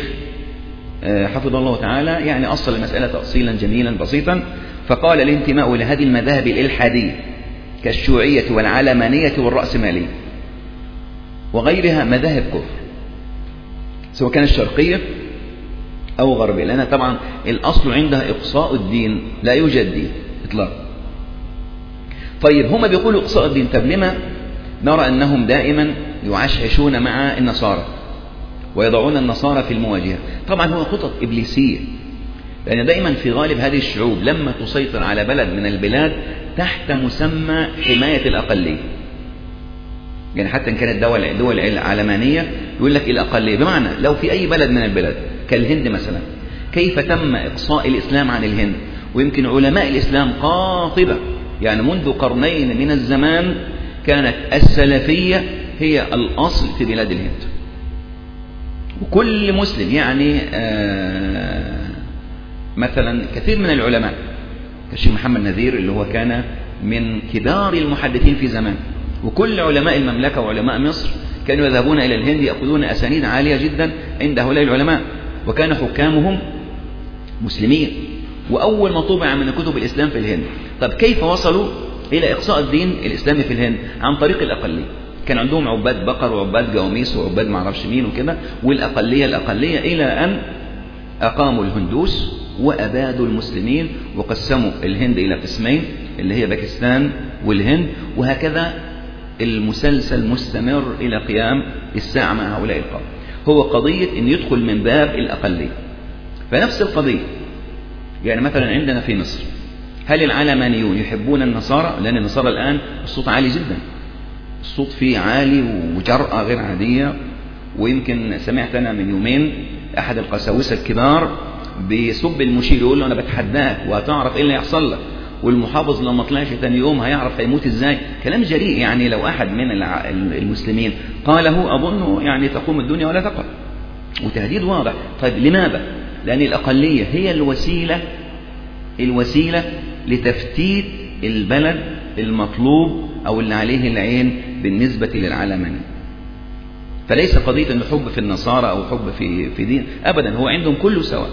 حفظه الله تعالى يعني أصل المسألة تأصيلا جميلا بسيطا، فقال الانتماء لهذه المذاهب الإلحادية كالشيوعية والعلمانية والرأسمالية وغيرها مذاهب كفر، سواء كانت شرقية أو غربية، لأن طبعا الأصل عندها إقصاء الدين، لا يوجد دين إطلاقا. طيب هم بيقولوا إقصاء الدين، طب لما نرى أنهم دائما يعشعشون مع النصارى ويضعون النصارى في المواجهة؟ طبعا هو خطط إبليسية، لأن دائما في غالب هذه الشعوب لما تسيطر على بلد من البلاد تحت مسمى حماية الأقلية، يعني حتى إن كانت دول دول علمانية يقول لك الأقلية، بمعنى لو في أي بلد من البلاد كالهند مثلا، كيف تم إقصاء الإسلام عن الهند؟ ويمكن علماء الإسلام قاطبة، يعني منذ قرنين من الزمان كانت السلفية هي الأصل في بلاد الهند، وكل مسلم يعني آه مثلا كثير من العلماء كالشيخ محمد نذير اللي هو كان من كبار المحدثين في زمان، وكل علماء المملكة وعلماء مصر كانوا يذهبون إلى الهند يأخذون أسانيد عالية جدا عند هؤلاء العلماء، وكان حكامهم مسلمين، وأول ما طبع من كتب الإسلام في الهند. طب كيف وصلوا إلى إقصاء الدين الإسلامي في الهند؟ عن طريق الأقلية. كان عندهم عباد بقر وعباد جواميس وعباد معرفش مين وكده، والأقلية الأقلية إلى أن أقاموا الهندوس وأبادوا المسلمين وقسموا الهند إلى قسمين اللي هي باكستان والهند، وهكذا المسلسل مستمر إلى قيام الساعة مع هؤلاء القوم. هو قضية أن يدخل من باب الأقلية. فنفس القضية يعني مثلا عندنا في مصر، هل العلمانيون يحبون النصارى؟ لأن النصارى الآن الصوت عالي جدا، الصوت فيه عالي وجرأة غير عادية. ويمكن سمعت أنا من يومين أحد القساوسة الكبار بيسب المشير، يقول له أنا بتحداك وهتعرف إيه اللي يحصل لك، والمحافظ لما طلعش ثاني يوم هيعرف هيموت إزاي. كلام جريء، يعني لو أحد من المسلمين قاله أظن يعني تقوم الدنيا ولا تقع، وتهديد واضح. طيب لماذا؟ لأن الأقلية هي الوسيلة الوسيلة لتفتيت البلد المطلوب أو اللي عليه العين بالنسبة للعلمانية. فليس قضية أنه حب في النصارى أو حب في في دين أبدا، هو عندهم كله سواء،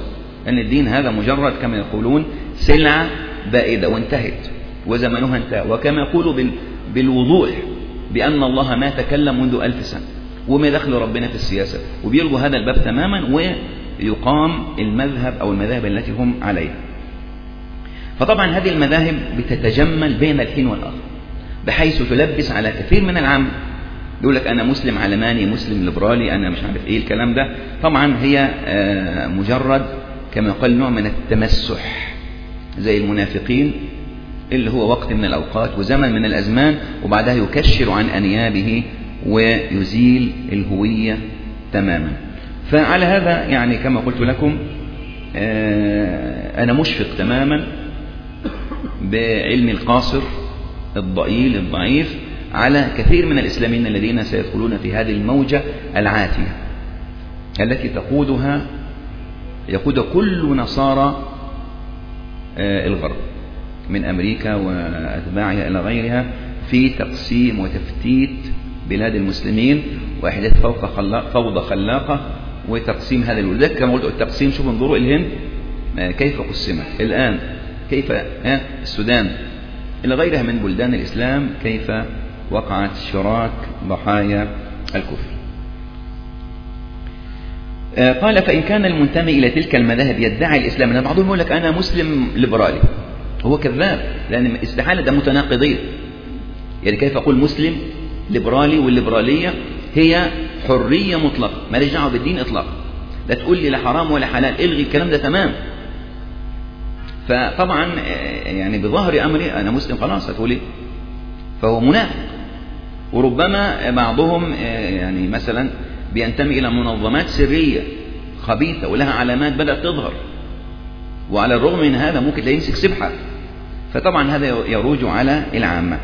أن الدين هذا مجرد كما يقولون سلعة بائدة وانتهت وزمنها انتهى، وكما يقولوا بالوضوح بأن الله ما تكلم منذ ألف سنة وما دخل ربنا في السياسة، وبيلغوا هذا الباب تماما ويقام المذهب أو المذاهب التي هم عليها. فطبعا هذه المذاهب بتتجمل بين الحين والآخر بحيث تلبس على كثير من العام، يقول لك أنا مسلم علماني، مسلم ليبرالي، أنا مش عارف إيه الكلام ده. طبعا هي مجرد كما يقال نوع من التمسح زي المنافقين اللي هو وقت من الأوقات وزمن من الأزمان، وبعدها يكشر عن أنيابه ويزيل الهوية تماما. فعلى هذا يعني كما قلت لكم أنا مشفق تماما بعلم القاصر الضئيل الضعيف على كثير من الإسلاميين الذين سيدخلون في هذه الموجة العاتية التي تقودها يقود كل نصارى الغرب من أمريكا وأتباعها إلى غيرها في تقسيم وتفتيت بلاد المسلمين وإحداث فوق خلاق فوضى خلاقة وتقسيم هذا الولد. كما قلت التقسيم، شوفوا انظروا الهند كيف قسمت الآن، كيف السودان إلى غيرها من بلدان الإسلام كيف وقعت شراك ضحايا الكفر. قال فإن كان المنتمي إلى تلك المذاهب يدعي الإسلام، أن بعضهم يقول لك أنا مسلم ليبرالي، هو كذاب لأن استحالة ده متناقضين. يعني كيف أقول مسلم ليبرالي؟ والليبرالية هي حرية مطلقة ما ليش دعوة بالدين إطلاقا، لا تقول لي لا حرام ولا حلال، الغي الكلام ده تمام. فطبعا يعني بظاهر أمري أنا مسلم خلاص هتقول إيه؟ فهو منافق. وربما بعضهم يعني مثلا بينتمي إلى منظمات سرية خبيثة ولها علامات بدأت تظهر، وعلى الرغم من هذا ممكن لا يمسك سبحة. فطبعا هذا يروج على العامة.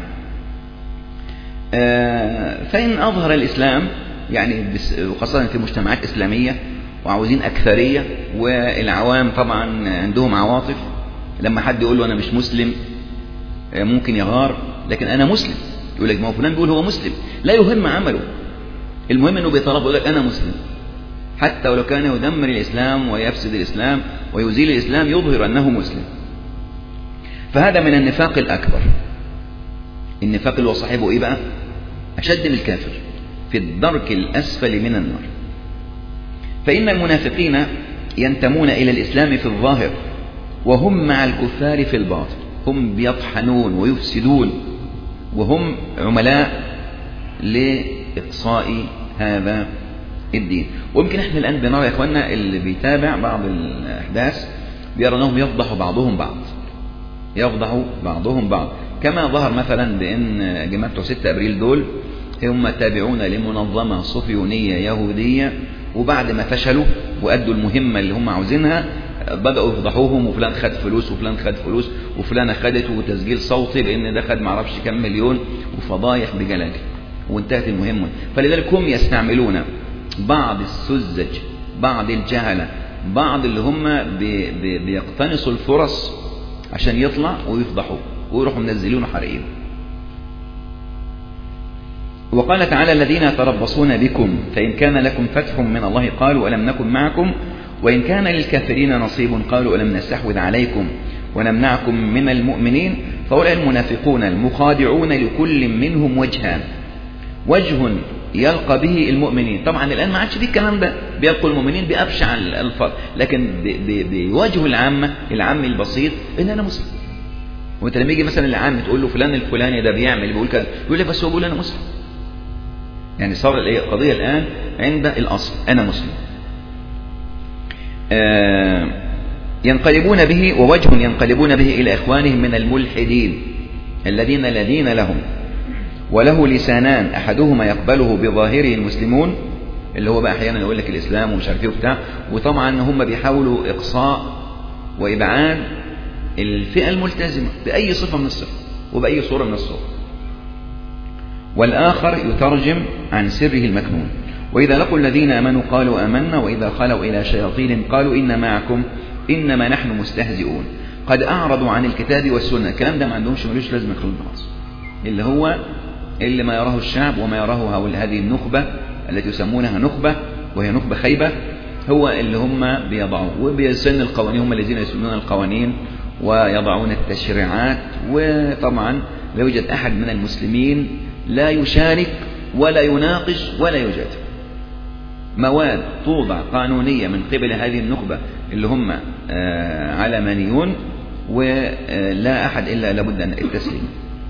فإن أظهر الإسلام يعني وخاصة في مجتمعات إسلامية وعاوزين أكثرية، والعوام طبعا عندهم عواطف، لما حد يقول له أنا مش مسلم ممكن يغار، لكن أنا مسلم يقول لك ما هو فلان بيقول هو مسلم، لا يهم عمله، المهم أنه بيطلب يقول لك أنا مسلم، حتى ولو كان يدمر الإسلام ويفسد الإسلام ويزيل الإسلام يظهر أنه مسلم. فهذا من النفاق الأكبر. النفاق اللي هو صاحبه إيه بقى؟ أشد من الكافر، في الدرك الأسفل من النار. فإن المنافقين ينتمون إلى الإسلام في الظاهر وهم مع الكفار في الباطن، هم بيطحنون ويفسدون وهم عملاء لإقصاء هذا الدين. ويمكن احنا الآن بنرى يا اخواننا اللي بيتابع بعض الأحداث بيرى أنهم يفضحوا بعضهم بعض يفضحوا بعضهم بعض كما ظهر مثلا بأن جماعة ستة أبريل دول هم تابعون لمنظمة صهيونية يهودية، وبعد ما فشلوا وأدوا المهمة اللي هم عاوزينها بدأوا يفضحوهم، وفلان خد فلوس وفلان خد فلوس وفلان خدته وتسجيل صوتي بأن ده خد معرفش كم مليون وفضايح بجلاجل، وانتهت المهمة. فلذلك هم يستعملون بعض السذج، بعض الجهلة، بعض اللي هم بي بي بيقتنصوا الفرص عشان يطلع ويفضحوا ويروحوا منزلين حرقين. وقال تعالى الذين يتربصون بكم فإن كان لكم فتح من الله قالوا ألم نكن معكم وإن كان للكافرين نصيب قالوا ألم نستحوذ عليكم ونمنعكم من المؤمنين فهؤلاء المنافقون المخادعون لكل منهم وجهان، وجه يلقى به المؤمنين. طبعا الآن ما عادش فيه الكلام ده، بيلقوا المؤمنين بأبشع الألفاظ، لكن بوجه العامة العام البسيط إن أنا مسلم. وانت لما يجي مثلا العام تقول له فلان الفلاني ده بيعمل بيقول كذا، يقول لك بس هو بيقول أنا مسلم. يعني صار القضية الآن عند الأصل أنا مسلم. آه ينقلبون به، ووجه ينقلبون به إلى إخوانهم من الملحدين الذين لا دين لهم، وله لسانان أحدهما يقبله بظاهره المسلمون اللي هو بقى أحيانا يقول لك الإسلام ومش عارف ايه وبتاع، وطبعا هم بيحاولوا إقصاء وإبعاد الفئة الملتزمة بأي صفة من الصفة وبأي صورة من الصور. والآخر يترجم عن سره المكنون، وإذا لقوا الذين آمنوا قالوا آمنا وإذا خلوا إلى شياطين قالوا إن معكم إنما نحن مستهزئون قد أعرضوا عن الكتاب والسنة. الكلام ده ما عندهمش ملوش لازمة خالص، اللي هو اللي ما يراه الشعب وما يراه هذه النخبة التي يسمونها نخبة، وهي نخبة خيبة، هو اللي هم بيضعوه، وبيسن القوانين، هم الذين يسنون القوانين ويضعون التشريعات. وطبعا لا يوجد أحد من المسلمين لا يشارك ولا يناقش ولا يجادل. مواد توضع قانونية من قبل هذه النخبة اللي هم علمانيون، ولا أحد إلا لابد أن التسليم.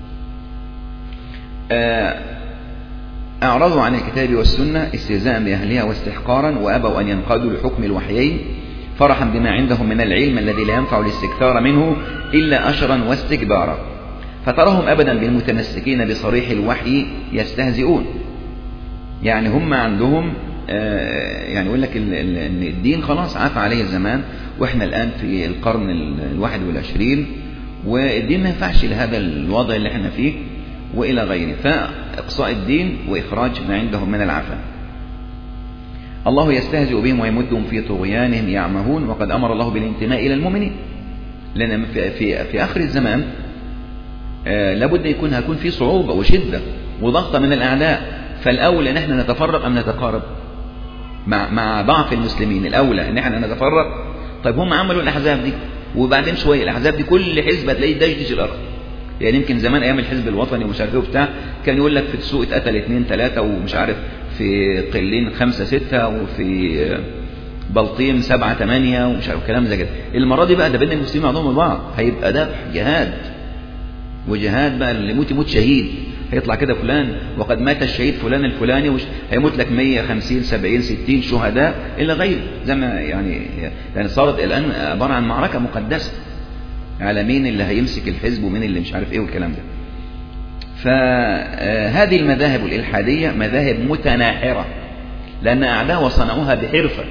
أعرضوا عن الكتاب والسنة استهزاء بأهلها واستحقارا، وأبوا أن ينقادوا لحكم الوحيين فرحا بما عندهم من العلم الذي لا ينفع الاستكثار منه إلا أشرا واستكبارا. فتراهم أبدا بالمتمسكين بصريح الوحي يستهزئون. يعني هم عندهم يعني يقول لك ان الدين خلاص عاف عليه الزمان، واحنا الآن في القرن الواحد والعشرين، والدين ما ينفعش لهذا الوضع اللي احنا فيه وإلى غيره، فإقصاء الدين وإخراج ما عندهم من العفن. الله يستهزئ بهم ويمدهم في طغيانهم يعمهون، وقد أمر الله بالانتماء إلى المؤمنين، لأن في, في, في آخر الزمان آه لابد يكون هيكون في صعوبة وشدة وضغط من الأعداء. فالأولى أن احنا نتفرق أم نتقارب مع, مع ضعف المسلمين؟ الأولى أن احنا نتفرق. طيب هم عملوا الأحزاب دي، وبعدين شوية الأحزاب دي كل حزب هتلاقيه دشدش الأرض. يعني يمكن زمان أيام الحزب الوطني ومش عارف ايه وبتاع، كان يقول لك في السوق اتقتل اثنين ثلاثة ومش عارف في قلين خمسة ستة وفي بلطيم سبعة ثمانية ومش عارف كلام زي كده. المرة دي بقى ده بين المسلمين بعضهم البعض، هيبقى ده جهاد، وجهاد بقى اللي يموت يموت شهيد. هيطلع كده فلان وقد مات الشهيد فلان الفلاني، وش هيموت لك مية وخمسين سبعين ستين شهداء إلا غير، زي ما يعني يعني صارت الآن عبارة عن معركة مقدسة على مين اللي هيمسك الحزب ومين اللي مش عارف ايه والكلام ده. فهذه المذاهب الإلحادية مذاهب متناحرة، لأن أعداء وصنعوها بحرفة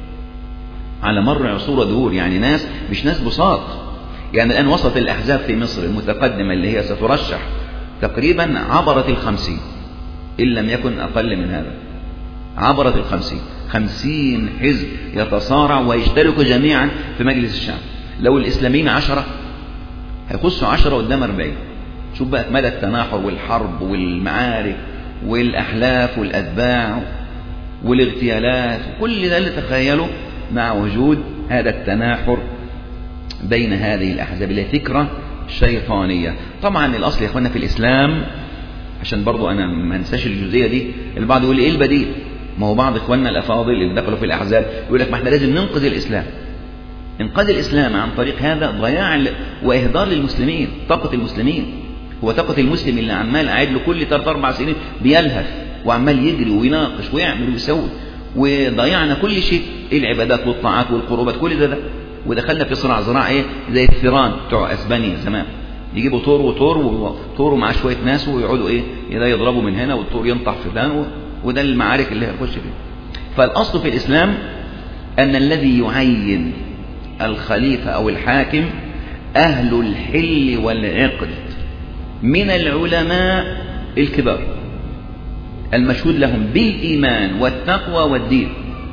على مر عصور ودهور. يعني ناس مش ناس بساط. يعني الآن وسط الأحزاب في مصر المتقدمة اللي هي سترشح تقريبا عبرت الخمسين إن لم يكن أقل من هذا، عبرت الخمسين، خمسين حزب يتصارع ويشتركوا جميعا في مجلس الشعب. لو الإسلاميين عشرة هيخصوا عشرة قدام أربعين. شوف بقى مدى التناحر والحرب والمعارك والأحلاف والأتباع والاغتيالات وكل ده اللي تخيله مع وجود هذا التناحر بين هذه الأحزاب اللي فكرة شيطانية. طبعا الأصل يا أخوانا في الإسلام، عشان برضو أنا ما انساش الجزئية دي، البعض يقول لي إيه البديل؟ ما هو بعض إخواننا الأفاضل اللي دخلوا في الأحزاب يقول لك ما احنا لازم ننقذ الإسلام. انقاذ الإسلام عن طريق هذا ضياع وإهدار للمسلمين، طاقة المسلمين. هو طاقة المسلم اللي عمال قاعد له كل ثلاث أربع سنين بيلهث وعمال يجري ويناقش ويعمل ويسوي، وضيعنا كل شيء، العبادات والطاعات والقربات كل ده, ده ودخلنا في صراع زراعة ايه زي الثيران بتوع اسبانيا زمان، يجيبوا طور وطور وطور ومع شوية ناس ويقعدوا ايه ده يضربوا من هنا والطور ينطح في فلان، وده المعارك اللي هيخش فيها. فالأصل في الإسلام أن الذي يعين الخليفة أو الحاكم أهل الحل والعقد من العلماء الكبار المشهود لهم بالإيمان والتقوى والدين.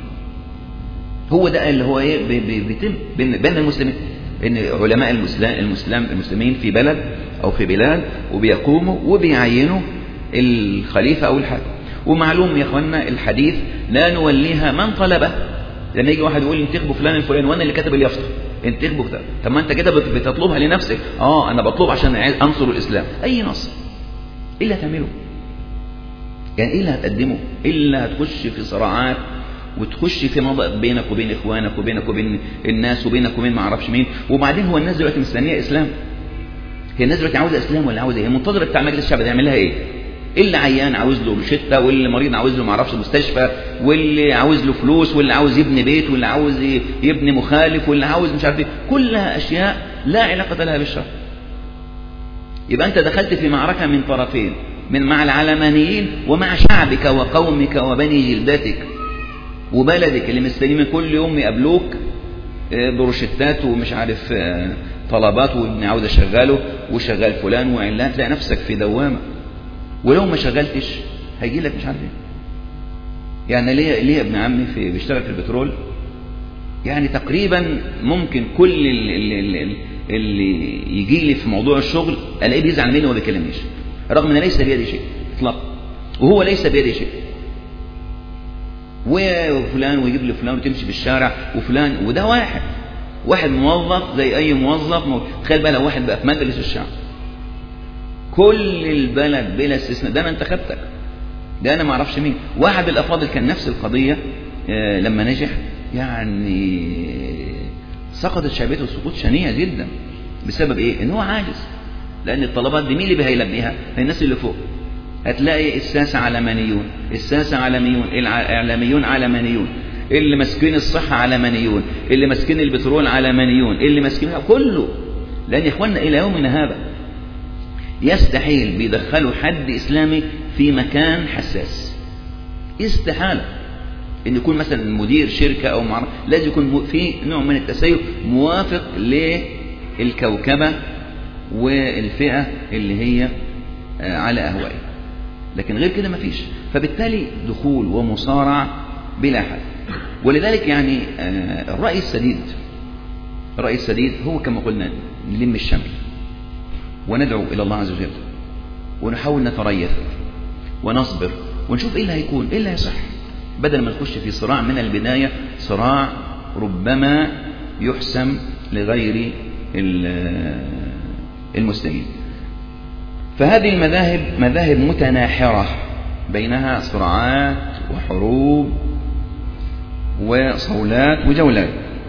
هو ده اللي هو ايه بيتم بين المسلمين، ان علماء المسلم المسلمين في بلد او في بلاد وبيقوموا وبيعينوا الخليفة او الحاكم. ومعلوم يا اخوانا الحديث لا نوليها من طلبه. لما يجي واحد يقول انتخبوا فلان الفلاني وانا اللي كاتب اليافطه انتخبوا فلان، طب ما انت كده بتطلبها لنفسك. اه انا بطلب عشان انصر الاسلام. اي نصر ايه اللي هتعمله؟ يعني ايه اللي هتقدمه؟ الا هتخش في صراعات وتخش في موضوع بينك وبين اخوانك وبينك وبين الناس وبينك وبين ما اعرفش مين. وبعدين هو الناس دلوقتي مستنيه اسلام؟ هي الناس دلوقتي عاوزه اسلام ولا عاوزه ايه؟ المنتظر بتاع مجلس الشعب يعمل لها ايه؟ اللي عيان عاوز له روشته، واللي مريض عاوز له ما اعرفش مستشفى، واللي عاوز له فلوس، واللي عاوز يبني بيت، واللي عاوز يبني مخالف، واللي عاوز مش عارف ايه، كلها اشياء لا علاقه لها بالشرع. يبقى انت دخلت في معركه من طرفين، من مع العلمانيين ومع شعبك وقومك وبني جلدتك وبلدك اللي مستنيين كل يوم يقابلوك بروشتات ومش عارف طلبات، وابني عاوز اشغله وشغال فلان وعلان، تلاقي نفسك في دوامه. ولو ما شغلتش هيجي لك مش عارف ايه. يعني ليه ليه ابن عمي في بيشتغل في البترول، يعني تقريبا ممكن كل اللي, اللي, اللي يجي لي في موضوع الشغل الاقيه بيزعل مني وما بيكلمنيش، رغم ان ليس بيدي شيء اطلاقا، وهو ليس بيدي شيء. وفلان ويجيب لي فلان وتمشي بالشارع وفلان، وده واحد واحد موظف زي أي موظف. تخيل بقى لو واحد بقى في مجلس الشعب، كل البلد بلا استثناء، ده أنا انتخبتك، ده أنا ما أعرفش مين. واحد الأفاضل كان نفس القضية لما نجح، يعني سقطت شعبيته سقوط شنيع جدا. بسبب إيه؟ إن هو عاجز، لأن الطلبات دي مين اللي هيلبيها؟ الناس اللي فوق. هتلاقي الساسة علمانيون، الساسة علمانيون، الإعلاميون علمانيون، اللي ماسكين الصحة علمانيون، اللي ماسكين البترول علمانيون، اللي ماسكين كله. لأن يا إخواننا إلى يومنا هذا يستحيل بيدخلوا حد إسلامي في مكان حساس. استحالة إن يكون مثلا مدير شركة أو معرفة، لازم يكون في نوع من التسيب موافق للكوكبة والفئة اللي هي على أهوائه، لكن غير كده مفيش. فبالتالي دخول ومصارعة بلا حد. ولذلك يعني الرأي السديد الرأي السديد هو كما قلنا نلم الشمل وندعو إلى الله عز وجل، ونحاول نتريث ونصبر ونشوف إيه اللي هيكون، إيه اللي هيصح، بدل ما نخش في صراع من البداية، صراع ربما يحسم لغير المسلمين. فهذه المذاهب مذاهب متناحرة، بينها صراعات وحروب وصولات وجولات،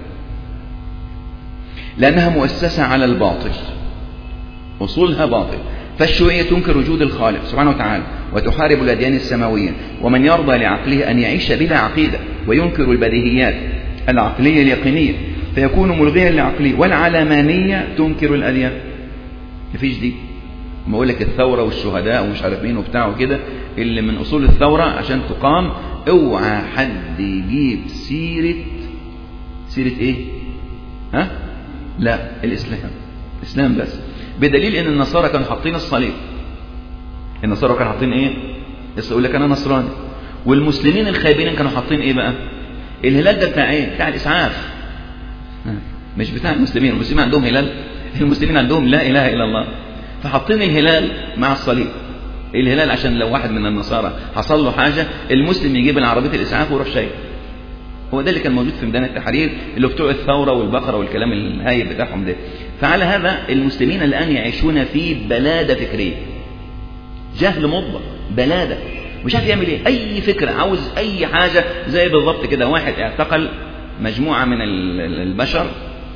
لأنها مؤسسة على الباطل، أصولها باطل. فالشيوعية تنكر وجود الخالق سبحانه وتعالى وتحارب الأديان السماوية، ومن يرضى لعقله أن يعيش بلا عقيدة وينكر البديهيات العقلية اليقينية فيكون ملغيا لعقله. والعلمانية تنكر الأديان. مفيش دي. ما أقول لك الثورة والشهداء ومش عارف مين وبتاع وكده، اللي من أصول الثورة عشان تقام اوعى حد يجيب سيرة سيرة إيه؟ ها؟ لا، الإسلام، الإسلام بس. بدليل إن النصارى كانوا حاطين الصليب. النصارى كانوا حاطين إيه؟ يقول لك أنا نصراني. والمسلمين الخايبين كانوا حاطين إيه بقى؟ الهلال ده بتاع إيه؟ بتاع الإسعاف، مش بتاع المسلمين. المسلمين عندهم هلال، المسلمين عندهم لا إله إلا الله، فحاطين الهلال مع الصليب. الهلال عشان لو واحد من النصارى حصل له حاجة، المسلم يجيب العربية الإسعاف ويروح شايل. هو ده اللي كان موجود في ميدان التحرير، اللي بتوع الثورة والبقرة والكلام الهايب بتاعهم ده. فعلى هذا المسلمين الآن يعيشون في بلادة فكرية، جهل مطبق، بلادة، مش عارف يعمل ايه، اي فكرة، عاوز اي حاجة. زي بالضبط كده واحد اعتقل مجموعة من البشر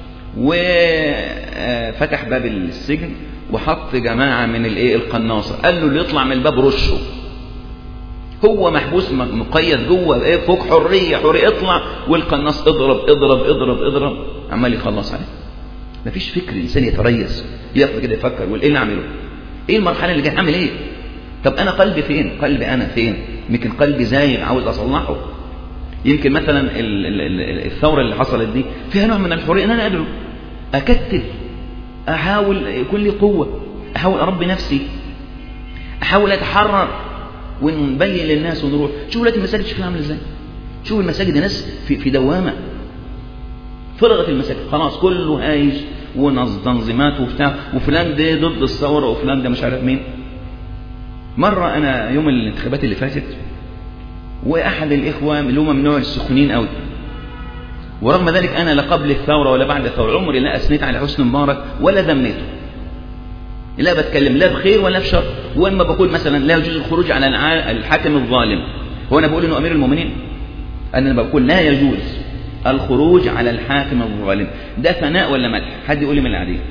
وفتح باب السجن وحط جماعة من الايه القناصة، قال له اللي يطلع من الباب رشه. هو محبوس مقيد جوه ايه، فوق حرية حرية، اطلع، والقناص اضرب اضرب اضرب اضرب، عمال يخلص عليه. مفيش فكر الانسان يتريث يقف كده يفكر وايه اللي اعمله، ايه المرحلة اللي جاي اعمل ايه. طب انا قلبي فين؟ قلبي انا فين؟ يمكن قلبي زايغ عاوز اصلحه. يمكن مثلا الثورة اللي حصلت دي فيها نوع من الحرية ان انا ادعو، اكتل، احاول يكون لي قوة، احاول اربي نفسي، احاول اتحرر ونبين للناس ونروح. شوفوا دلوقتي المساجد شكلها عامل ازاي. شوفوا المساجد ناس في في دوامة، فرغت المساجد خلاص، كله هايج وتنظيمات وبتاع، وفلان ده ضد الثورة وفلان ده مش عارف مين. مرة أنا يوم الانتخابات اللي فاتت، وأحد الإخوة اللي هم من نوع السخنين قوي، ورغم ذلك أنا لا قبل الثورة ولا بعد الثورة عمري لا أثنيت على حسني مبارك ولا ذميته، لا بتكلم لا بخير ولا بشر. وإما بقول مثلا لا يجوز الخروج على الحاكم الظالم، هو أنا بقول إنه أمير المؤمنين، أنا بقول لا يجوز الخروج على الحاكم الظالم. ده ثناء ولا مدح؟ حد يقول لي من العديد.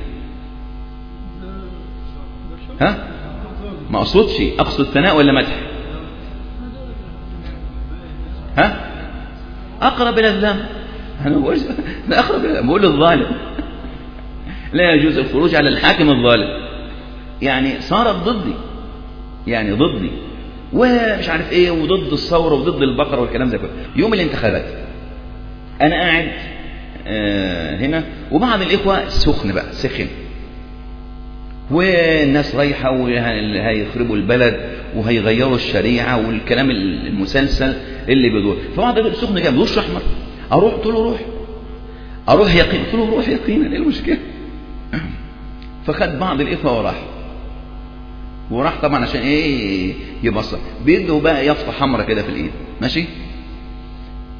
ها؟ ما أقصدش، أقصد ثناء ولا مدح؟ ها؟ أقرب إلى الذم. أنا بقول لا أقرب إلى بقول الظالم. لا يجوز الخروج على الحاكم الظالم، يعني صارت ضدي، يعني ضدي ومش عارف إيه، وضد الثورة وضد البقرة والكلام زي كده. يوم الانتخابات أنا قاعد آه هنا، وبعض الإخوة سخن بقى سخن، والناس رايحة وهيخربوا البلد وهيغيروا الشريعة والكلام المسلسل اللي بيدور. فبعض السخن جاب وش أحمر، أروح قلت له روح، أروح يقين، قلت له روح يقينا، إيه المشكلة؟ فخد بعض الإخوة وراح وراح طبعا عشان إيه يبصر، بيده بقى يافطة حمرة كده في الإيد، ماشي.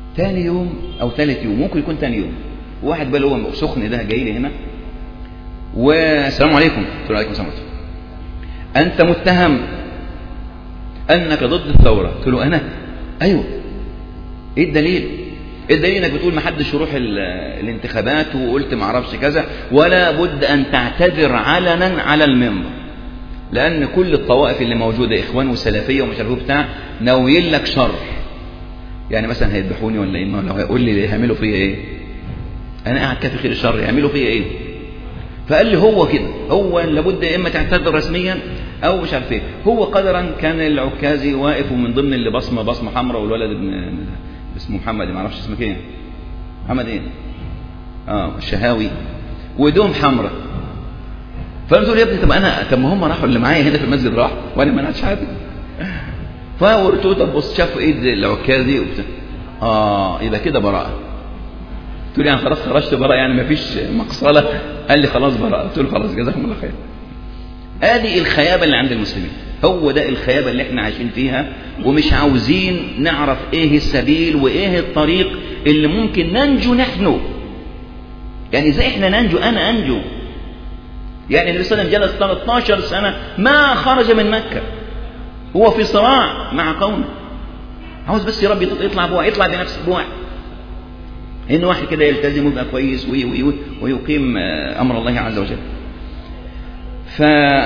تاني يوم أو ثالث يوم، ممكن يكون تاني يوم، واحد بقى هو سخن ده جاي لي هنا، والسلام عليكم. قلت له عليكم السلام عليكم. أنت متهم أنك ضد الثورة. قلت له أنا؟ أيوه. إيه الدليل؟ الدليل انك بتقول ما حدش يروح الانتخابات، وقلت ما اعرفش كذا، ولا بد ان تعتذر علنا على المنبر، لان كل الطوائف اللي موجوده اخوان وسلفيه ومش عارف بتاع ناويين لك شر. يعني مثلا هيذبحوني ولا ايه؟ لو هيقول لي هيعملوا فيا ايه؟ انا قاعد كافي خير الشر، يعملوا فيا ايه؟ فقال لي هو كده، هو لابد اما تعتذر رسميا او مش عارف ايه. هو قدرا كان العكازي واقف، ومن ضمن اللي بصمه بصمه حمراء، والولد ابن اسمه محمد، ما اعرفش اسمك ايه، محمد ايه، اه الشهاوي، ودوم حمراء. فقلت له يا ابني طب انا، طب ما هم راحوا اللي معايا هنا في المسجد راحوا وانا ما نعرفش حاجه. فقلت له طب بص، شافوا ايد العكازي وبتاع، اه يبقى كده براءه. قلت له يعني خلاص خرجت براءه، يعني ما فيش مقصله؟ قال لي خلاص براءه. قلت له خلاص جزاكم الله خير. ادي الخيابه اللي عند المسلمين، هو ده الخيابه اللي احنا عايشين فيها، ومش عاوزين نعرف ايه السبيل وايه الطريق اللي ممكن ننجو نحن. يعني ازاي احنا ننجو؟ انا انجو. يعني النبي صلى الله عليه وسلم جلس ثلاث عشرة سنه ما خرج من مكه، هو في صراع مع قومه، عاوز بس يا رب يطلع بوع، يطلع بنفس بوع، ان واحد كده يلتزم ويبقى كويس ويقيم امر الله عز وجل. ف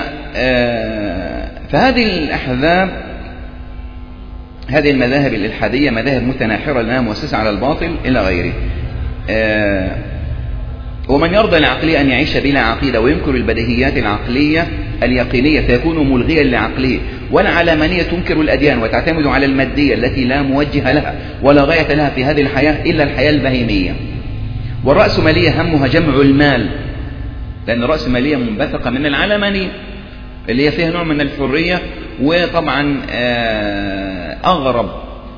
فهذه الأحزاب، هذه المذاهب الإلحادية مذاهب متناحرة لأنها مؤسسة على الباطل إلى غيره. ومن يرضى العقلية أن يعيش بلا عقيدة وينكر البديهيات العقلية اليقينية فيكون ملغيا لعقلية، والعلمانية تنكر الأديان وتعتمد على المادية التي لا موجه لها ولا غاية لها في هذه الحياة إلا الحياة البهيمية. والرأسمالية همها جمع المال، لأن الرأسمالية منبثقة من العلمانية اللي هي فيها نوع من الحرية. وطبعا أغرب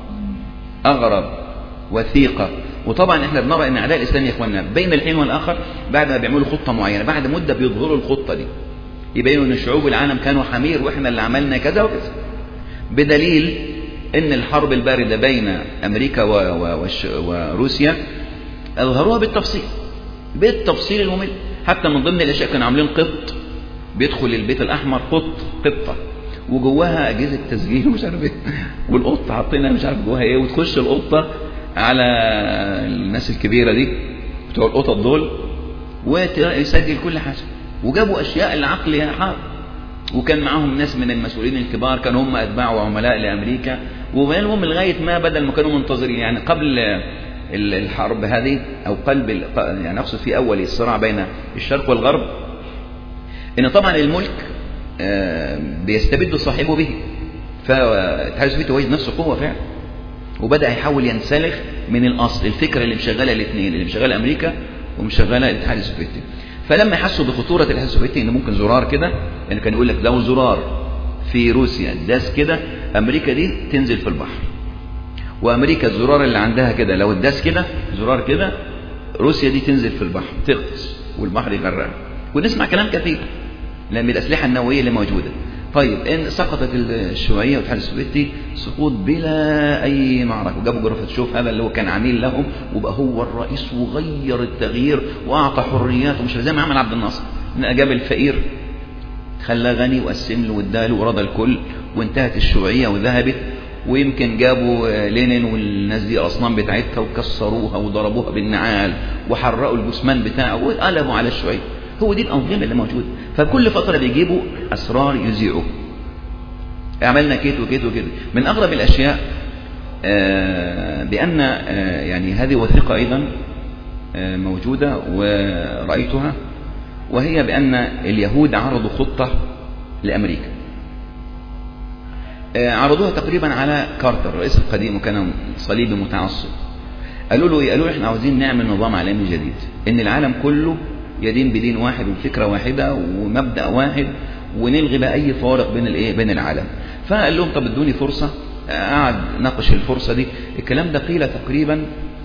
أغرب وثيقة. وطبعا احنا بنرى ان اعداء الاسلام يا اخواننا بين الحين والاخر بعد ما بيعملوا خطة معينة، بعد مدة بيظهروا الخطة دي، يبينوا ان شعوب العالم كانوا حمير واحنا اللي عملنا كذا وكذا، بدليل ان الحرب الباردة بين امريكا وروسيا اظهروها بالتفصيل بالتفصيل الممل. حتى من ضمن الاشياء كانوا عاملين قط بيدخل البيت الاحمر، قط قطه وجواها اجهزه تسجيل ومش عارف ايه، والقطه حاطينها مش عارف جواها ايه، وتخش القطه على الناس الكبيره دي بتوع القطط دول ويسجل كل حاجه. وجابوا اشياء العقل يا حار، وكان معاهم ناس من المسؤولين الكبار كانوا هم اتباع وعملاء لامريكا، وبينهم لغايه ما بدل ما كانوا منتظرين. يعني قبل الحرب هذه او قلب يعني اقصد في اول الصراع بين الشرق والغرب، ان طبعا الملك بيستبد صاحبه به، فالاتحاد السوفيتي وجد نفسه قوه فعلا، وبدا يحاول ينسلخ من الاصل الفكره اللي مشغله الاثنين، اللي مشغله امريكا ومشغله الاتحاد السوفيتي. فلما حسوا بخطوره الاتحاد السوفيتي ان ممكن زرار كده، يعني كان يقول لك لو زرار في روسيا داس كده امريكا دي تنزل في البحر، وامريكا الزرار اللي عندها كده لو اداس كده زرار كده روسيا دي تنزل في البحر تغطس والبحر يغرقها. ونسمع كلام كثير لان الاسلحه النوويه اللي موجوده. طيب ان سقطت الشيوعيه والاتحاد السوفيتي سقوط بلا اي معركه، وجابوا جورباتشوف هذا اللي هو كان عميل لهم وبقى هو الرئيس وغير التغيير واعطى حريات، ومش زي ما عمل عبد الناصر، جاب الفقير خلاه غني وقسم له واداله ورضى الكل، وانتهت الشيوعيه وذهبت. ويمكن جابوا لينين والناس دي الاصنام بتاعتها وكسروها وضربوها بالنعال وحرقوا الجثمان بتاعه وقلبوا على الشيوعيه. هو دي الانظمه اللي موجوده. فكل فتره بيجيبوا اسرار يذيعوا، عملنا كيت وكيت وكيت. من اغرب الاشياء بان يعني هذه وثيقه ايضا موجوده ورايتها، وهي بان اليهود عرضوا خطه لامريكا، عرضوها تقريبا على كارتر الرئيس القديم، وكان صليبي متعصب. قالوا له قالوا له احنا عاوزين نعمل نظام عالمي جديد، ان العالم كله يدين بدين واحد وفكره واحده ومبدا واحد، ونلغي بقى اي فوارق بين الايه بين العالم. فقال لهم طب ادوني فرصه. قعد ناقش الفرصه دي. الكلام ده قيل تقريبا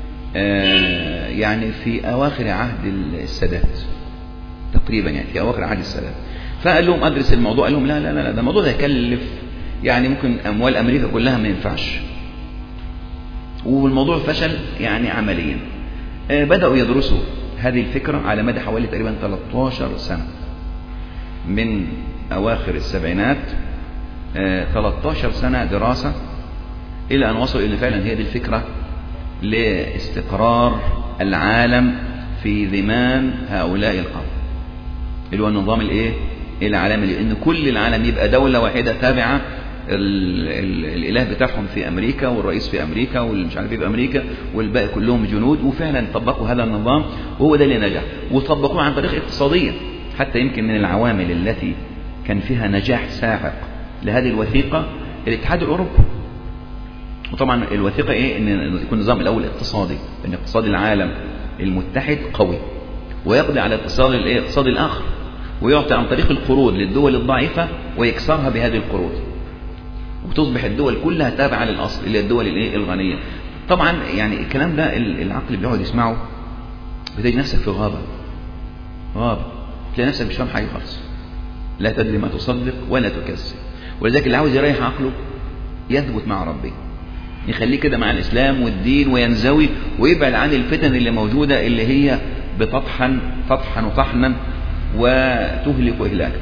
يعني في اواخر عهد السادات تقريبا، يعني في اواخر عهد السادات. فقال لهم ادرس الموضوع. قال لهم لا لا لا ده الموضوع ده يكلف، يعني ممكن اموال امريكا كلها ما ينفعش. والموضوع فشل يعني عمليا. بدأوا يدرسوا هذه الفكرة على مدى حوالي تقريبا ثلاثة عشر سنة، من أواخر السبعينات ثلاثة عشر سنة دراسة، إلى أن وصلوا إلى فعلا هي دي الفكرة لاستقرار العالم في ذمان هؤلاء القوم، اللي هو النظام الايه العالمي، لأن كل العالم يبقى دولة واحدة تابعة ال ال الإله بتاعهم في أمريكا، والرئيس في أمريكا، والمش عارف ايه في أمريكا، والباقي كلهم جنود. وفعلا طبقوا هذا النظام، وهو ده اللي نجح. وطبقوه عن طريق اقتصادية، حتى يمكن من العوامل التي كان فيها نجاح ساحق لهذه الوثيقة الاتحاد الأوروبي. وطبعا الوثيقة ايه؟ ان يكون النظام الأول اقتصادي، ان اقتصاد العالم المتحد قوي ويقضي على اقتصاد الايه اقتصاد الآخر، ويعطي عن طريق القروض للدول الضعيفة ويكسرها بهذه القروض، وتصبح الدول كلها تابعة للأصل اللي الدول الايه الغنية. طبعا يعني الكلام ده العقل بيقعد يسمعه، بتجد نفسك في غابة غابة تلاقي نفسك مش فاهم حاجة خالص، لا تدري ما تصدق ولا تكذب. ولذلك اللي عاوز يريح عقله يثبت مع ربه، يخليه كده مع الإسلام والدين، وينزوي ويبعد عن الفتن اللي موجودة، اللي هي بتطحن تطحن وطحنا وتهلك إهلاكا.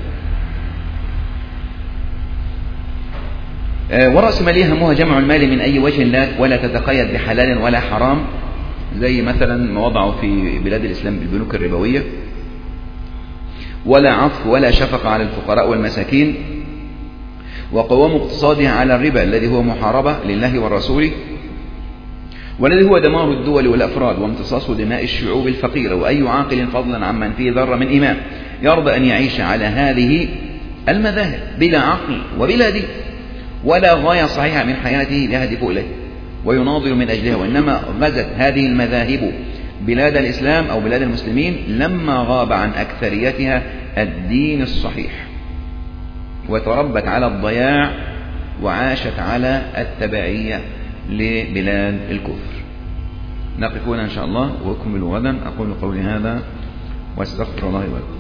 ورأس مالية همها جمع المال من أي وجه لا ولا تتقيد بحلال ولا حرام، زي مثلا ما وضعوا في بلاد الإسلام بالبنوك الربوية، ولا عطف ولا شفقة على الفقراء والمساكين، وقوام اقتصادها على الربا الذي هو محاربة لله ورسوله، والذي هو دمار الدول والأفراد وامتصاص دماء الشعوب الفقيرة. وأي عاقل فضلا عمن فيه ذرة من إيمان يرضى أن يعيش على هذه المذاهب بلا عقل وبلا دين ولا غاية صحيحة من حياته يهدف إليه ويناضل من أجلها، وإنما غزت هذه المذاهب بلاد الإسلام أو بلاد المسلمين لما غاب عن أكثريتها الدين الصحيح، وتربت على الضياع وعاشت على التبعية لبلاد الكفر. نقف هنا إن شاء الله وأكمل غدا. أقول قولي هذا واستغفر الله ولكم.